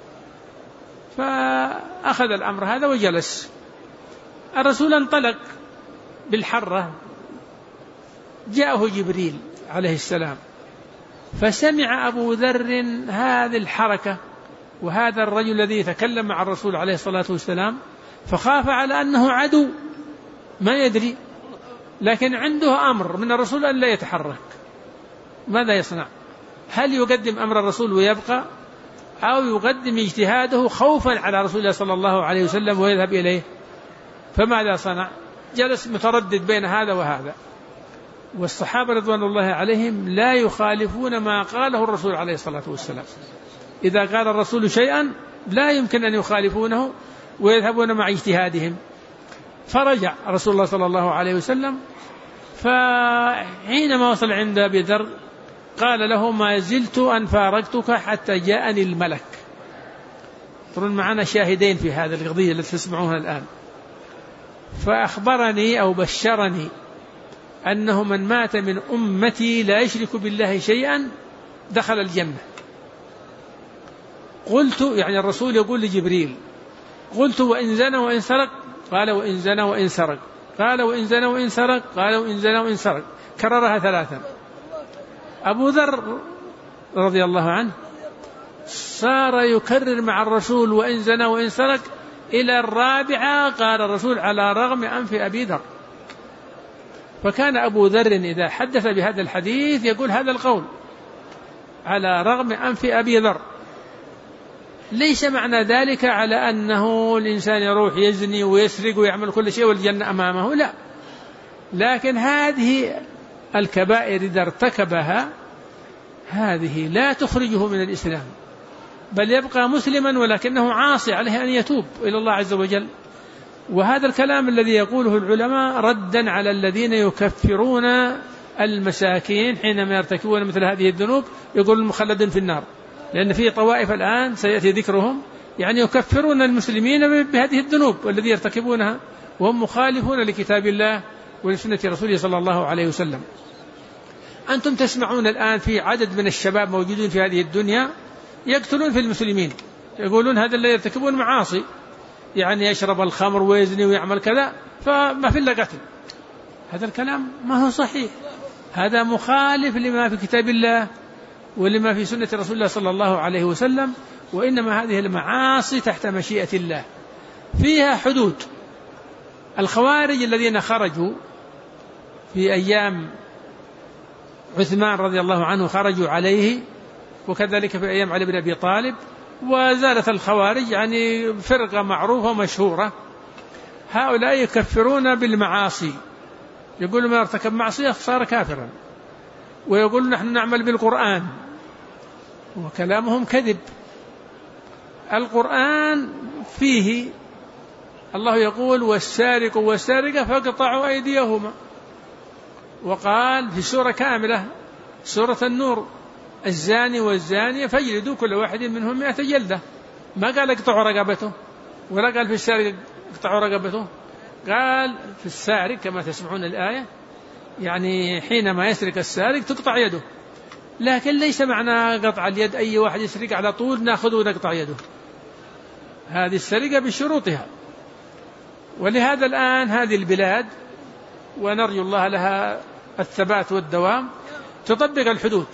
Speaker 1: فأخذ الأمر هذا وجلس. الرسول انطلق بالحرة، جاءه جبريل عليه السلام، فسمع أبو ذر هذه الحركة وهذا الرجل الذي يتكلم مع الرسول عليه الصلاة والسلام، فخاف على أنه عدو ما يدري، لكن عنده أمر من الرسول أن لا يتحرك. ماذا يصنع؟ هل يقدم أمر الرسول ويبقى، أو يقدم اجتهاده خوفا على رسول الله صلى الله عليه وسلم ويذهب إليه؟ فماذا صنع؟ جلس متردد بين هذا وهذا. والصحابة رضوان الله عليهم لا يخالفون ما قاله الرسول عليه الصلاة والسلام. إذا قال الرسول شيئا لا يمكن أن يخالفونه ويذهبون مع اجتهادهم. فرجع رسول الله صلى الله عليه وسلم، فحينما وصل عند أبي ذر قال له: ما زلت أن فارقتك حتى جاءني الملك. ترون معنا شاهدين في هذا القضية التي تسمعونها الآن. فأخبرني أو بشرني أنه من مات من أمتي لا يشرك بالله شيئا دخل الجنة. قلت، يعني الرسول يقول لجبريل: قلت: وإن زنى وإن سرق؟ قال: وإن زنى وإن سرق. قال: وإن زنى وإن سرق؟ قال: وإن زنى وإن سرق. كررها 3. أبو ذر رضي الله عنه صار يكرر مع الرسول: وإن زنى وإن سرق، إلى 4 قال الرسول: على رغم أنف أبي ذر. فكان أبو ذر إذا حدث بهذا الحديث يقول هذا القول: على رغم أنف أبي ذر. ليس معنى ذلك على أنه الإنسان يروح يزني ويسرق ويعمل كل شيء والجنة أمامه، لا، لكن هذه الكبائر إذا ارتكبها هذه لا تخرجه من الإسلام، بل يبقى مسلما ولكنه عاصي، عليه أن يتوب إلى الله عز وجل. وهذا الكلام الذي يقوله العلماء ردا على الذين يكفرون المساكين حينما يرتكبون مثل هذه الذنوب، يقول المخلدين في النار، لأن في طوائف الآن سيأتي ذكرهم يعني يكفرون المسلمين بهذه الذنوب والذي يرتكبونها وهم مخالفون لكتاب الله ولسنة رسوله صلى الله عليه وسلم. أنتم تسمعون الآن في عدد من الشباب موجودين في هذه الدنيا يقتلون في المسلمين، يقولون هذا اللي يرتكبون معاصي، يعني يشرب الخمر ويزني ويعمل كذا فما في إلا قتل. هذا الكلام ما هو صحيح، هذا مخالف لما في كتاب الله ولما في سنة رسول الله صلى الله عليه وسلم. وإنما هذه المعاصي تحت مشيئة الله فيها حدود. الخوارج الذين خرجوا في أيام عثمان رضي الله عنه خرجوا عليه، وكذلك في أيام علي بن أبي طالب، وزالت الخوارج يعني فرقة معروفة ومشهورة. هؤلاء يكفرون بالمعاصي، يقول من ارتكب معصية صار كافرا، ويقول نحن نعمل بالقرآن، وكلامهم كذب. القرآن فيه الله يقول: والسارق والسارقة فاقطعوا أيديهما. وقال في سورة كاملة سورة النور: الزاني والزانية فاجلدوا كل واحد منهم 100 جلدة. ما قال اقطعوا رقبته، ولا قال في السارق اقطعوا رقبته، قال في السارق كما تسمعون الآية يعني حينما يسرق السارق تقطع يده، لكن ليس معنى قطع اليد أي واحد يسرق على طول نأخذه ونقطع يده، هذه السرقة بشروطها. ولهذا الآن هذه البلاد ونرجو الله لها الثبات والدوام تطبق الحدود،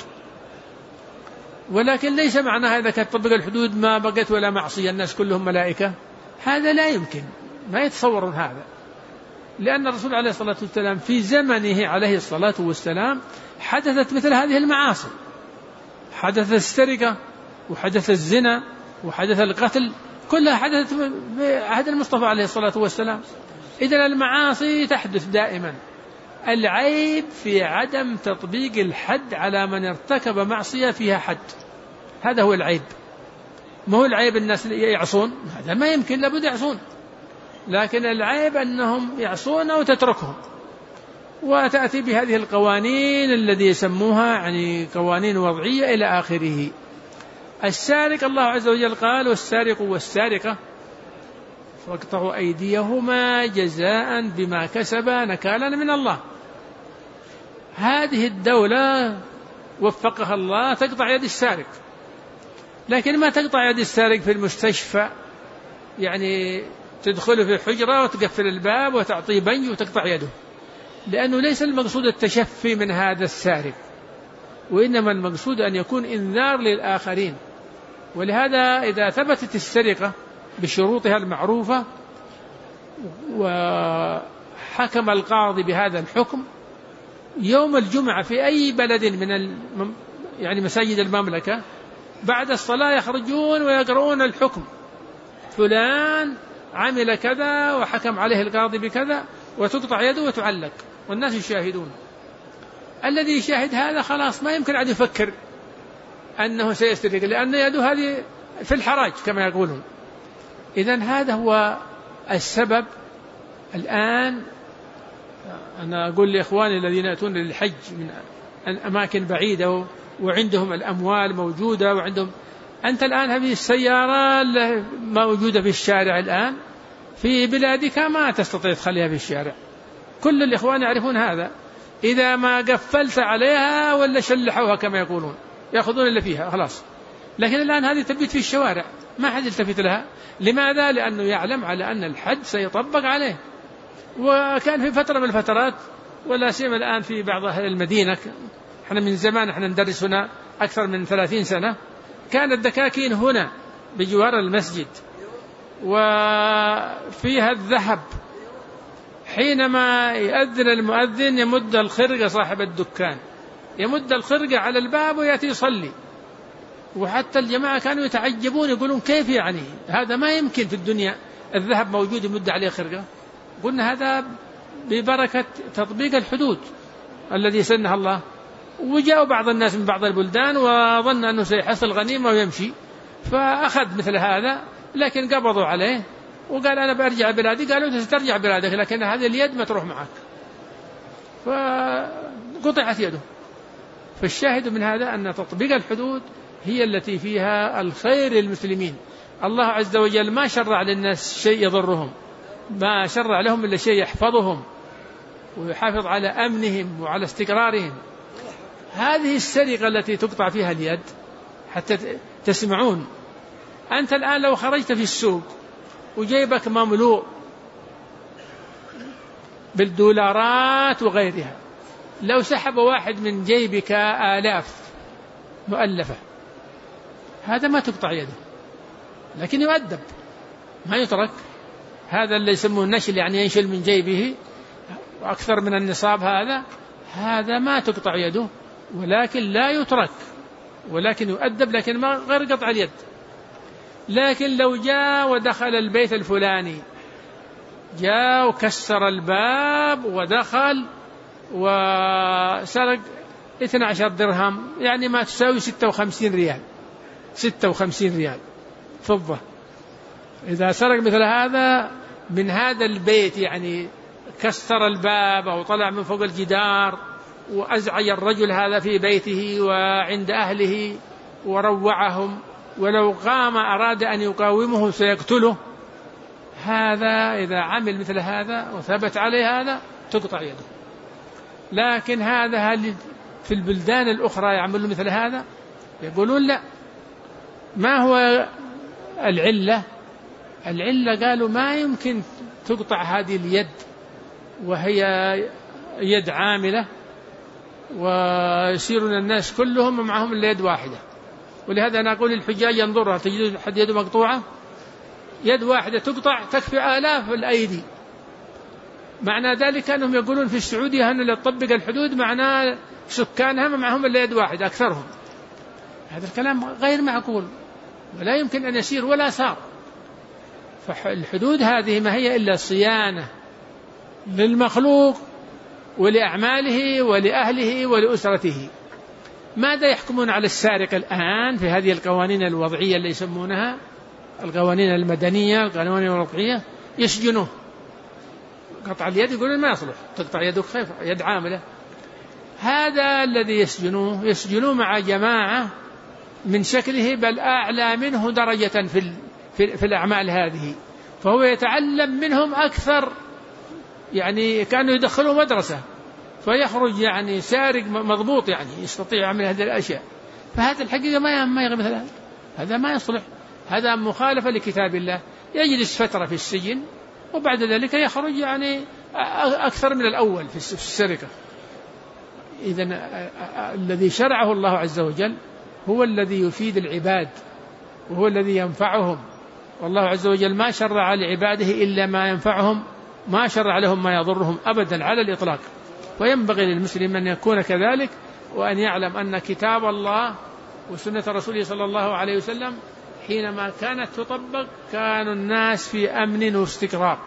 Speaker 1: ولكن ليس معنى هذا كتطبق الحدود ما بقت ولا معصية الناس كلهم ملائكة، هذا لا يمكن، ما يتصورون هذا. لأن الرسول عليه الصلاة والسلام في زمنه عليه الصلاة والسلام حدثت مثل هذه المعاصي، حدث السرقة وحدث الزنا وحدث القتل، كلها حدثت في عهد المصطفى عليه الصلاة والسلام. إذن المعاصي تحدث دائما، العيب في عدم تطبيق الحد على من ارتكب معصية فيها حد، هذا هو العيب. ما هو العيب الناس يعصون، هذا ما يمكن، لابد يعصون، لكن العيب أنهم يعصون وتتركهم وتأتي بهذه القوانين الذي يسموها يعني قوانين وضعية إلى آخره. السارق الله عز وجل قال: والسارق والسارقة فاقطعوا أيديهما جزاء بما كسبا نكالا من الله. هذه الدولة وفقها الله تقطع يد السارق، لكن ما تقطع يد السارق في المستشفى، يعني تدخل في حجرة وتقفل الباب وتعطيه بنج وتقطع يده، لأنه ليس المقصود التشفي من هذا السارق، وإنما المقصود أن يكون إنذار للآخرين. ولهذا إذا ثبتت السرقة بشروطها المعروفة وحكم القاضي بهذا الحكم يوم الجمعة في أي بلد من يعني مساجد المملكة بعد الصلاة يخرجون ويقرؤون الحكم: فلان عمل كذا وحكم عليه القاضي بكذا، وتقطع يده وتعلق والناس يشاهدون. الذي يشاهد هذا خلاص ما يمكن أن يفكر أنه سيسرق، لأن يده هذه في الحراج كما يقولون. إذن هذا هو السبب. الآن أنا أقول لإخواني الذين يأتون للحج من أماكن بعيدة وعندهم الأموال موجودة وعندهم، أنت الآن هذه السيارة موجودة في الشارع الآن في بلادك ما تستطيع تخليها في الشارع، كل الإخوان يعرفون هذا. إذا ما قفلت عليها ولا شلحوها كما يقولون يأخذون اللي فيها خلاص. لكن الآن هذه تبيت في الشوارع ما حد يلتفت لها. لماذا؟ لأنه يعلم على أن الحد سيطبق عليه. وكان في فترة من الفترات ولا سيما الآن في بعض أهل المدينة، احنا من زمان احنا ندرس هنا أكثر من 30 سنة، كانت دكاكين هنا بجوار المسجد وفيها الذهب، حينما يأذن المؤذن يمد الخرقة صاحب الدكان يمد الخرقة على الباب ويأتي يصلي، وحتى الجماعة كانوا يتعجبون يقولون كيف يعني هذا ما يمكن في الدنيا الذهب موجود يمد عليه خرقة. قلنا هذا ببركة تطبيق الحدود الذي سنها الله. وجاءوا بعض الناس من بعض البلدان وظن أنه سيحصل غنيمة ويمشي فأخذ مثل هذا، لكن قبضوا عليه وقال أنا برجع بلادي. قالوا أنت سترجع بلادك لكن هذه اليد ما تروح معك، فقطعت يده. فالشاهد من هذا أن تطبيق الحدود هي التي فيها الخير للمسلمين. الله عز وجل ما شرع للناس شيء يضرهم، ما شرع لهم إلا شيء يحفظهم ويحافظ على أمنهم وعلى استقرارهم. هذه السرقة التي تقطع فيها اليد حتى تسمعون، أنت الآن لو خرجت في السوق وجيبك مملوء بالدولارات وغيرها، لو سحب واحد من جيبك آلاف مؤلفة هذا ما تقطع يده، لكن يؤدب ما يترك. هذا اللي يسموه النشل، يعني ينشل من جيبه وأكثر من النصاب، هذا ما تقطع يده ولكن لا يترك، ولكن يؤدب لكن ما غير قطع اليد. لكن لو جاء ودخل البيت الفلاني، جاء وكسر الباب ودخل وسرق 12 درهم، يعني ما تساوي 56 ريال، 56 ريال فضة. إذا سرق مثل هذا من هذا البيت، يعني كسر الباب أو طلع من فوق الجدار وأزعج الرجل هذا في بيته وعند أهله وروعهم، ولو قام أراد أن يقاومه سيقتله، هذا إذا عمل مثل هذا وثبت عليه هذا تقطع يده. لكن هذا هل في البلدان الأخرى يعملون مثل هذا؟ يقولون لا. ما هو العلة؟ العلة قالوا ما يمكن تقطع هذه اليد وهي يد عاملة ويصيرون الناس كلهم معهم إلا يد واحدة. ولهذا أنا أقول للحجاج ينظرها تجد حد يده مقطوعة، يد واحدة تقطع تكفي آلاف الأيدي. معنى ذلك أنهم يقولون في السعودية أن تطبق الحدود معناه سكانها معهم إلا يد واحدة أكثرهم. هذا الكلام غير معقول ولا يمكن أن يسير ولا صار. فالحدود هذه ما هي إلا صيانة للمخلوق ولأعماله ولأهله ولأسرته. ماذا يحكمون على السارق الآن في هذه القوانين الوضعية اللي يسمونها القوانين المدنية، القوانين الوضعية؟ يسجنوه. قطع اليد يقولون ما يصلح، تقطع يدك خيف، يد عاملة. هذا الذي يسجنوه مع جماعة من شكله بل أعلى منه درجة في الأعمال هذه، فهو يتعلم منهم أكثر، يعني كانوا يدخلوا مدرسة فيخرج يعني سارق مضبوط، يعني يستطيع يعمل هذه الأشياء. فهذا الحقيقة ما يغير مثلا هذا ما يصلح، هذا مخالفة لكتاب الله. يجلس فترة في السجن وبعد ذلك يخرج يعني أكثر من الأول في السرقة. إذن الذي شرعه الله عز وجل هو الذي يفيد العباد وهو الذي ينفعهم، والله عز وجل ما شرع لعباده إلا ما ينفعهم، ما شرع لهم ما يضرهم أبدا على الإطلاق. وينبغي للمسلم أن يكون كذلك، وأن يعلم أن كتاب الله وسنة رسوله صلى الله عليه وسلم حينما كانت تطبق كانوا الناس في أمن واستقرار،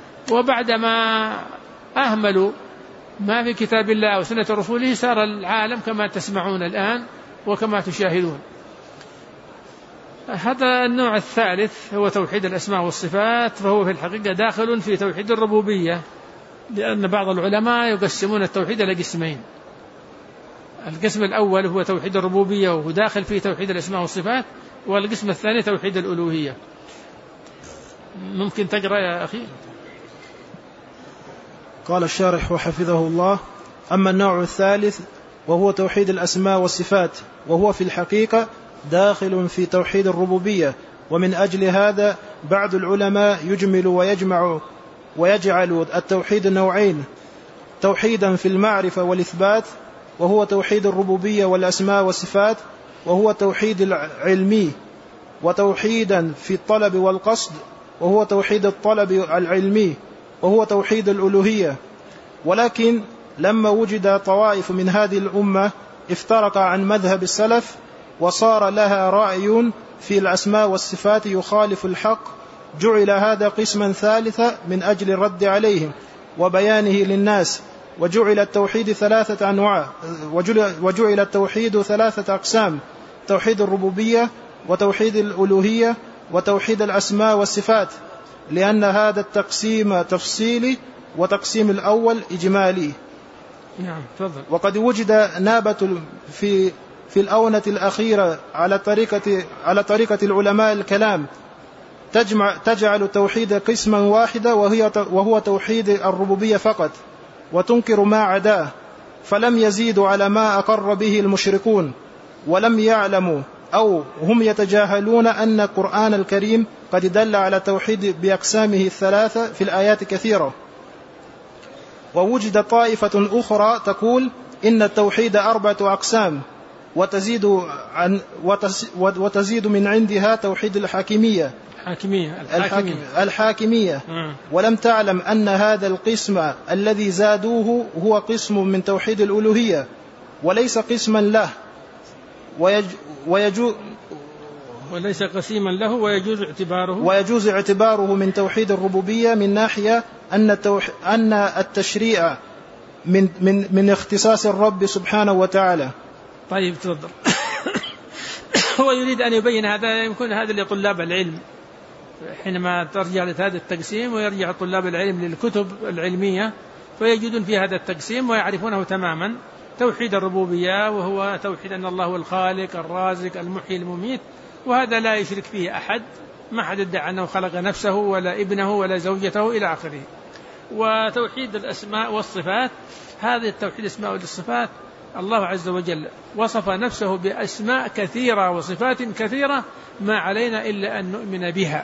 Speaker 1: وبعدما أهملوا ما في كتاب الله وسنة رسوله صار العالم كما تسمعون الآن وكما تشاهدون. هذا النوع الثالث هو توحيد الأسماء والصفات، فهو في الحقيقة داخل في توحيد الربوبية، لأن بعض العلماء يقسمون التوحيد إلى قسمين. القسم الأول هو توحيد الربوبية وهو داخل في توحيد الأسماء والصفات، والقسم الثاني توحيد الألوهية. ممكن تقرأ يا أخي؟
Speaker 2: قال الشارح وحفظه الله: أما النوع الثالث وهو توحيد الأسماء والصفات، وهو في الحقيقة داخل في توحيد الربوبية، ومن أجل هذا بعض العلماء يجمل ويجمع ويجعل التوحيد نوعين: توحيدا في المعرفة والإثبات وهو توحيد الربوبية والأسماء والصفات وهو توحيد العلمي، وتوحيدا في الطلب والقصد وهو توحيد الطلب العلمي وهو توحيد الألوهية. ولكن لما وجد طوائف من هذه الأمة افترق عن مذهب السلف وصار لها رأي في الأسماء والصفات يخالف الحق، جعل هذا قسما ثالثا من أجل الرد عليهم وبيانه للناس، وجعل التوحيد ثلاثة أنواع، وجعل التوحيد ثلاثة أقسام: توحيد الربوبية وتوحيد الألوهية وتوحيد الأسماء والصفات، لأن هذا التقسيم تفصيلي وتقسيم الأول إجمالي.
Speaker 1: نعم، تفضل.
Speaker 2: وقد وجد نابة في الأونة الأخيرة على طريقة العلماء الكلام تجعل التوحيد قسما واحدا وهو توحيد الربوبية فقط، وتنكر ما عداه، فلم يزيدوا على ما أقر به المشركون، ولم يعلموا أو هم يتجاهلون أن القرآن الكريم قد دل على التوحيد بأقسامه الثلاثة في الآيات كثيرة. ووجد طائفة أخرى تقول إن التوحيد 4 أقسام، وتزيد من عندها توحيد الحاكمية. ولم تعلم أن هذا القسم الذي زادوه هو قسم من توحيد الألوهية وليس قسما له،
Speaker 1: وليس قسيما له،
Speaker 2: ويجوز اعتباره من توحيد الربوبية من ناحية أن التشريع من اختصاص الرب سبحانه وتعالى.
Speaker 1: طيب، تفضل. هو يريد أن يبين هذا، يمكن هذا لطلاب العلم حينما ترجع لهذا التقسيم، ويرجع طلاب العلم للكتب العلمية فيجدون في هذا التقسيم ويعرفونه تماما. توحيد الربوبية وهو توحيد أن الله هو الخالق الرازق المحيي المميت، وهذا لا يشرك فيه أحد، ما حد ادعى أنه خلق نفسه ولا ابنه ولا زوجته إلى آخره. وتوحيد الأسماء والصفات، هذا التوحيد الأسماء والصفات الله عز وجل وصف نفسه بأسماء كثيرة وصفات كثيرة، ما علينا إلا أن نؤمن بها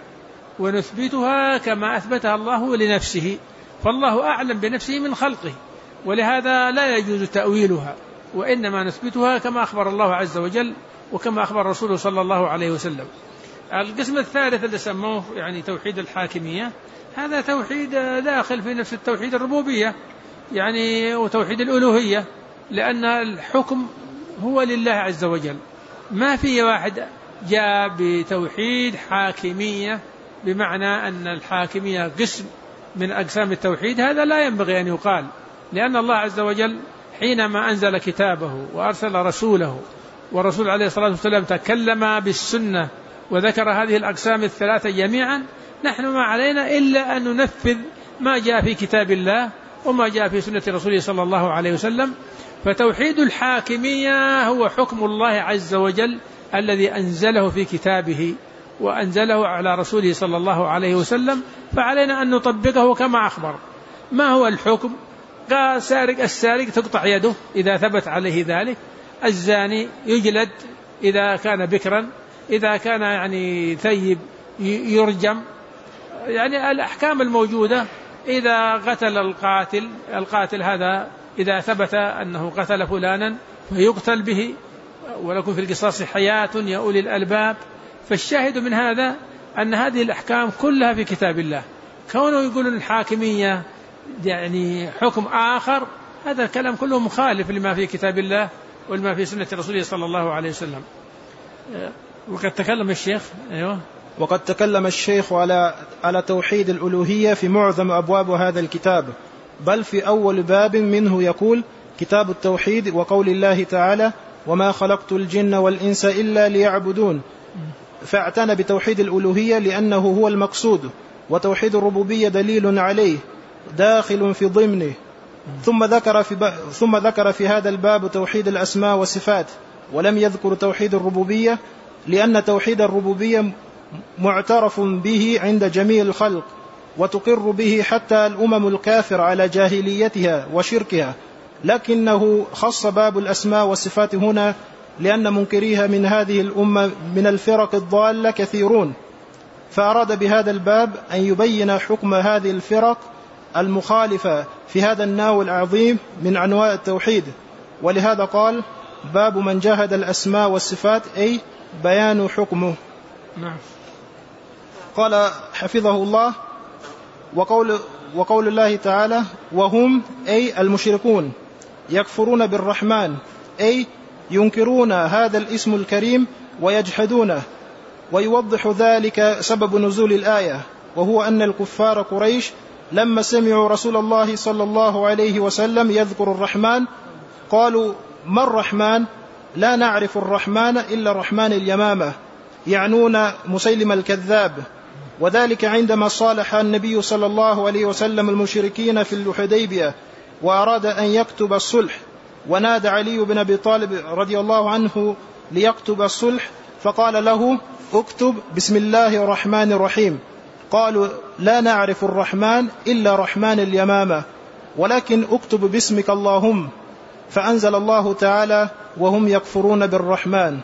Speaker 1: ونثبتها كما أثبتها الله لنفسه، فالله أعلم بنفسه من خلقه، ولهذا لا يجوز تأويلها، وإنما نثبتها كما أخبر الله عز وجل وكما أخبر رسوله صلى الله عليه وسلم. القسم الثالث اللي سموه يعني توحيد الحاكمية، هذا توحيد داخل في نفس التوحيد الربوبية يعني وتوحيد الألوهية، لأن الحكم هو لله عز وجل. ما في واحد جاء بتوحيد حاكمية بمعنى أن الحاكمية قسم من أقسام التوحيد، هذا لا ينبغي أن يقال، لأن الله عز وجل حينما أنزل كتابه وأرسل رسوله، والرسول عليه الصلاة والسلام تكلم بالسنة وذكر هذه الأقسام الثلاثة جميعا، نحن ما علينا إلا أن ننفذ ما جاء في كتاب الله وما جاء في سنة رسوله صلى الله عليه وسلم. فتوحيد الحاكمية هو حكم الله عز وجل الذي أنزله في كتابه وأنزله على رسوله صلى الله عليه وسلم، فعلينا أن نطبقه كما أخبر. ما هو الحكم؟ قال السارق تقطع يده إذا ثبت عليه ذلك، الزاني يجلد إذا كان بكرا، إذا كان يعني ثيب يرجم، يعني الأحكام الموجودة. إذا قتل القاتل هذا إذا ثبت أنه قتل فلانا فيقتل به، ولكم في القصاص حياة يا أولي الألباب. فالشاهد من هذا أن هذه الأحكام كلها في كتاب الله. كونه يقولون الحاكمية يعني حكم آخر، هذا الكلام كله مخالف لما في كتاب الله ولما في سنة رسوله صلى الله عليه وسلم. وقد تكلم الشيخ
Speaker 2: وقد تكلم الشيخ على توحيد الألوهية في معظم أبواب هذا الكتاب، بل في أول باب منه يقول: كتاب التوحيد، وقول الله تعالى: وما خلقت الجن والإنس إلا ليعبدون. فاعتنى بتوحيد الألوهية لأنه هو المقصود، وتوحيد الربوبية دليل عليه داخل في ضمنه. ثم ذكر في هذا الباب توحيد الأسماء والصفات، ولم يذكر توحيد الربوبية، لأن توحيد الربوبية معترف به عند جميع الخلق، وتقر به حتى الأمم الكافر على جاهليتها وشركها، لكنه خص باب الأسماء والصفات هنا لأن منكريها من هذه الأمة من الفرق الضالة كثيرون، فأراد بهذا الباب أن يبين حكم هذه الفرق المخالفة في هذا النوع العظيم من أنواع التوحيد. ولهذا قال: باب من جاهد الأسماء والصفات، أي بيان حكمه.
Speaker 1: نعم.
Speaker 2: قال حفظه الله: وقول الله تعالى: وهم أي المشركون يكفرون بالرحمن، أي ينكرون هذا الاسم الكريم ويجحدونه. ويوضح ذلك سبب نزول الآية، وهو أن الكفار قريش لما سمعوا رسول الله صلى الله عليه وسلم يذكر الرحمن قالوا: ما الرحمن؟ لا نعرف الرحمن إلا رحمن اليمامة، يعنون مسيلم الكذاب. وذلك عندما صالح النبي صلى الله عليه وسلم المشركين في الحديبية وأراد أن يكتب الصلح، ونادى علي بن أبي طالب رضي الله عنه ليكتب الصلح، فقال له: اكتب بسم الله الرحمن الرحيم. قالوا: لا نعرف الرحمن إلا رحمن اليمامة، ولكن اكتب باسمك اللهم. فأنزل الله تعالى: وهم يكفرون بالرحمن.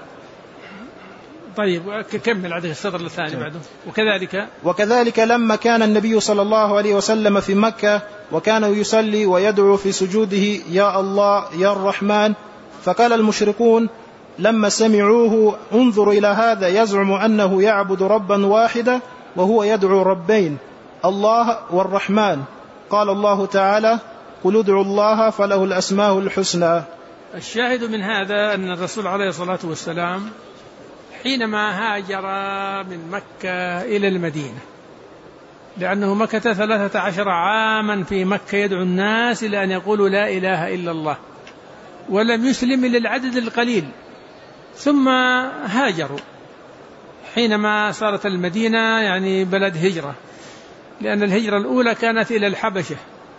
Speaker 1: طيب، كمل عدد السطر الثاني بعده.
Speaker 2: وكذلك لما كان النبي صلى الله عليه وسلم في مكة وكان يصلي ويدعو في سجوده: يا الله يا الرحمن. فقال المشركون لما سمعوه: انظر إلى هذا يزعم أنه يعبد ربا واحدا وهو يدعو ربين، الله والرحمن. قال الله تعالى: قل ادعوا الله فله الأسماء الحسنى.
Speaker 1: الشاهد من هذا أن الرسول عليه الصلاة والسلام حينما هاجر من مكة إلى المدينة، لأنه مكث 13 عاما في مكة يدعو الناس إلى أن يقولوا لا إله إلا الله، ولم يسلم إلا العدد القليل، ثم هاجروا حينما صارت المدينة يعني بلد هجرة، لأن الهجرة الأولى كانت إلى الحبشة،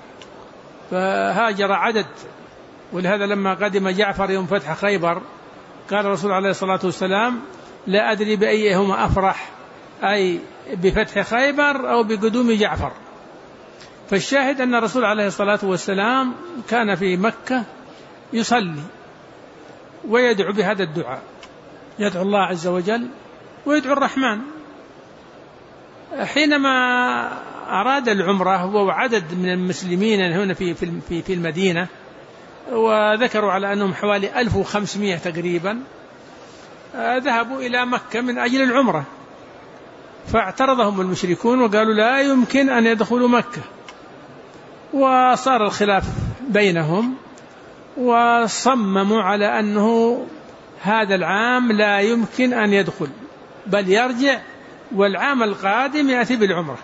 Speaker 1: فهاجر عدد. ولهذا لما قدم جعفر يوم فتح خيبر قال الرسول عليه الصلاة والسلام: لا أدري بأيهما أفرح، أي بفتح خيبر أو بقدوم جعفر. فالشاهد أن الرسول عليه الصلاة والسلام كان في مكة يصلي ويدعو بهذا الدعاء، يدعو الله عز وجل ويدعو الرحمن. حينما أراد العمرة هو وعدد من المسلمين هنا في المدينة، وذكروا على أنهم حوالي 1500 تقريبا، ذهبوا إلى مكة من أجل العمرة، فاعترضهم المشركون وقالوا لا يمكن أن يدخلوا مكة، وصار الخلاف بينهم، وصمموا على أنه هذا العام لا يمكن أن يدخل، بل يرجع والعام القادم يأتي بالعمرة.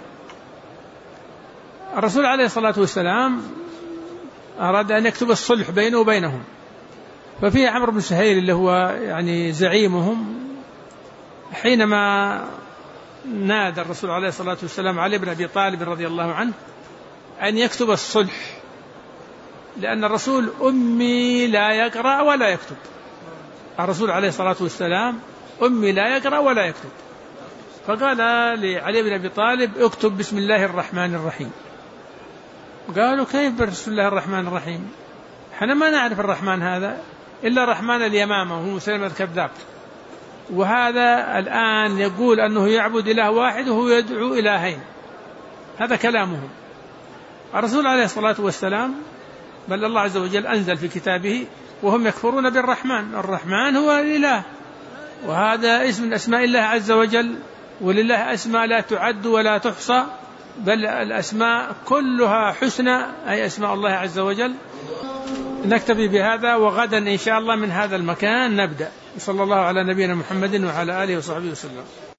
Speaker 1: الرسول عليه الصلاة والسلام أراد أن يكتب الصلح بينه وبينهم، ففي عمرو بن سهيل اللي هو يعني زعيمهم، حينما نادى الرسول عليه الصلاة والسلام علي بن أبي طالب رضي الله عنه أن يكتب الصلح، لأن الرسول أمي لا يقرأ ولا يكتب. الرسول عليه الصلاة والسلام أمي لا يقرأ ولا يكتب، فقال لعلي بن أبي طالب: اكتب بسم الله الرحمن الرحيم. قالوا: كيف بسم الله الرحمن الرحيم؟ احنا ما نعرف الرحمن هذا إلا رحمن اليمامة وهو مسيلمة الكذاب، وهذا الآن يقول أنه يعبد إله واحد وهو يدعو إلهين. هذا كلامهم. الرسول عليه الصلاة والسلام بل الله عز وجل أنزل في كتابه: وهم يكفرون بالرحمن. الرحمن هو الإله، وهذا اسم من أسماء الله عز وجل، ولله أسماء لا تعد ولا تحصى، بل الأسماء كلها حسنى، أي أسماء الله عز وجل. نكتفي بهذا، وغدا إن شاء الله من هذا المكان نبدأ. صلى الله على نبينا محمد وعلى آله وصحبه وسلم.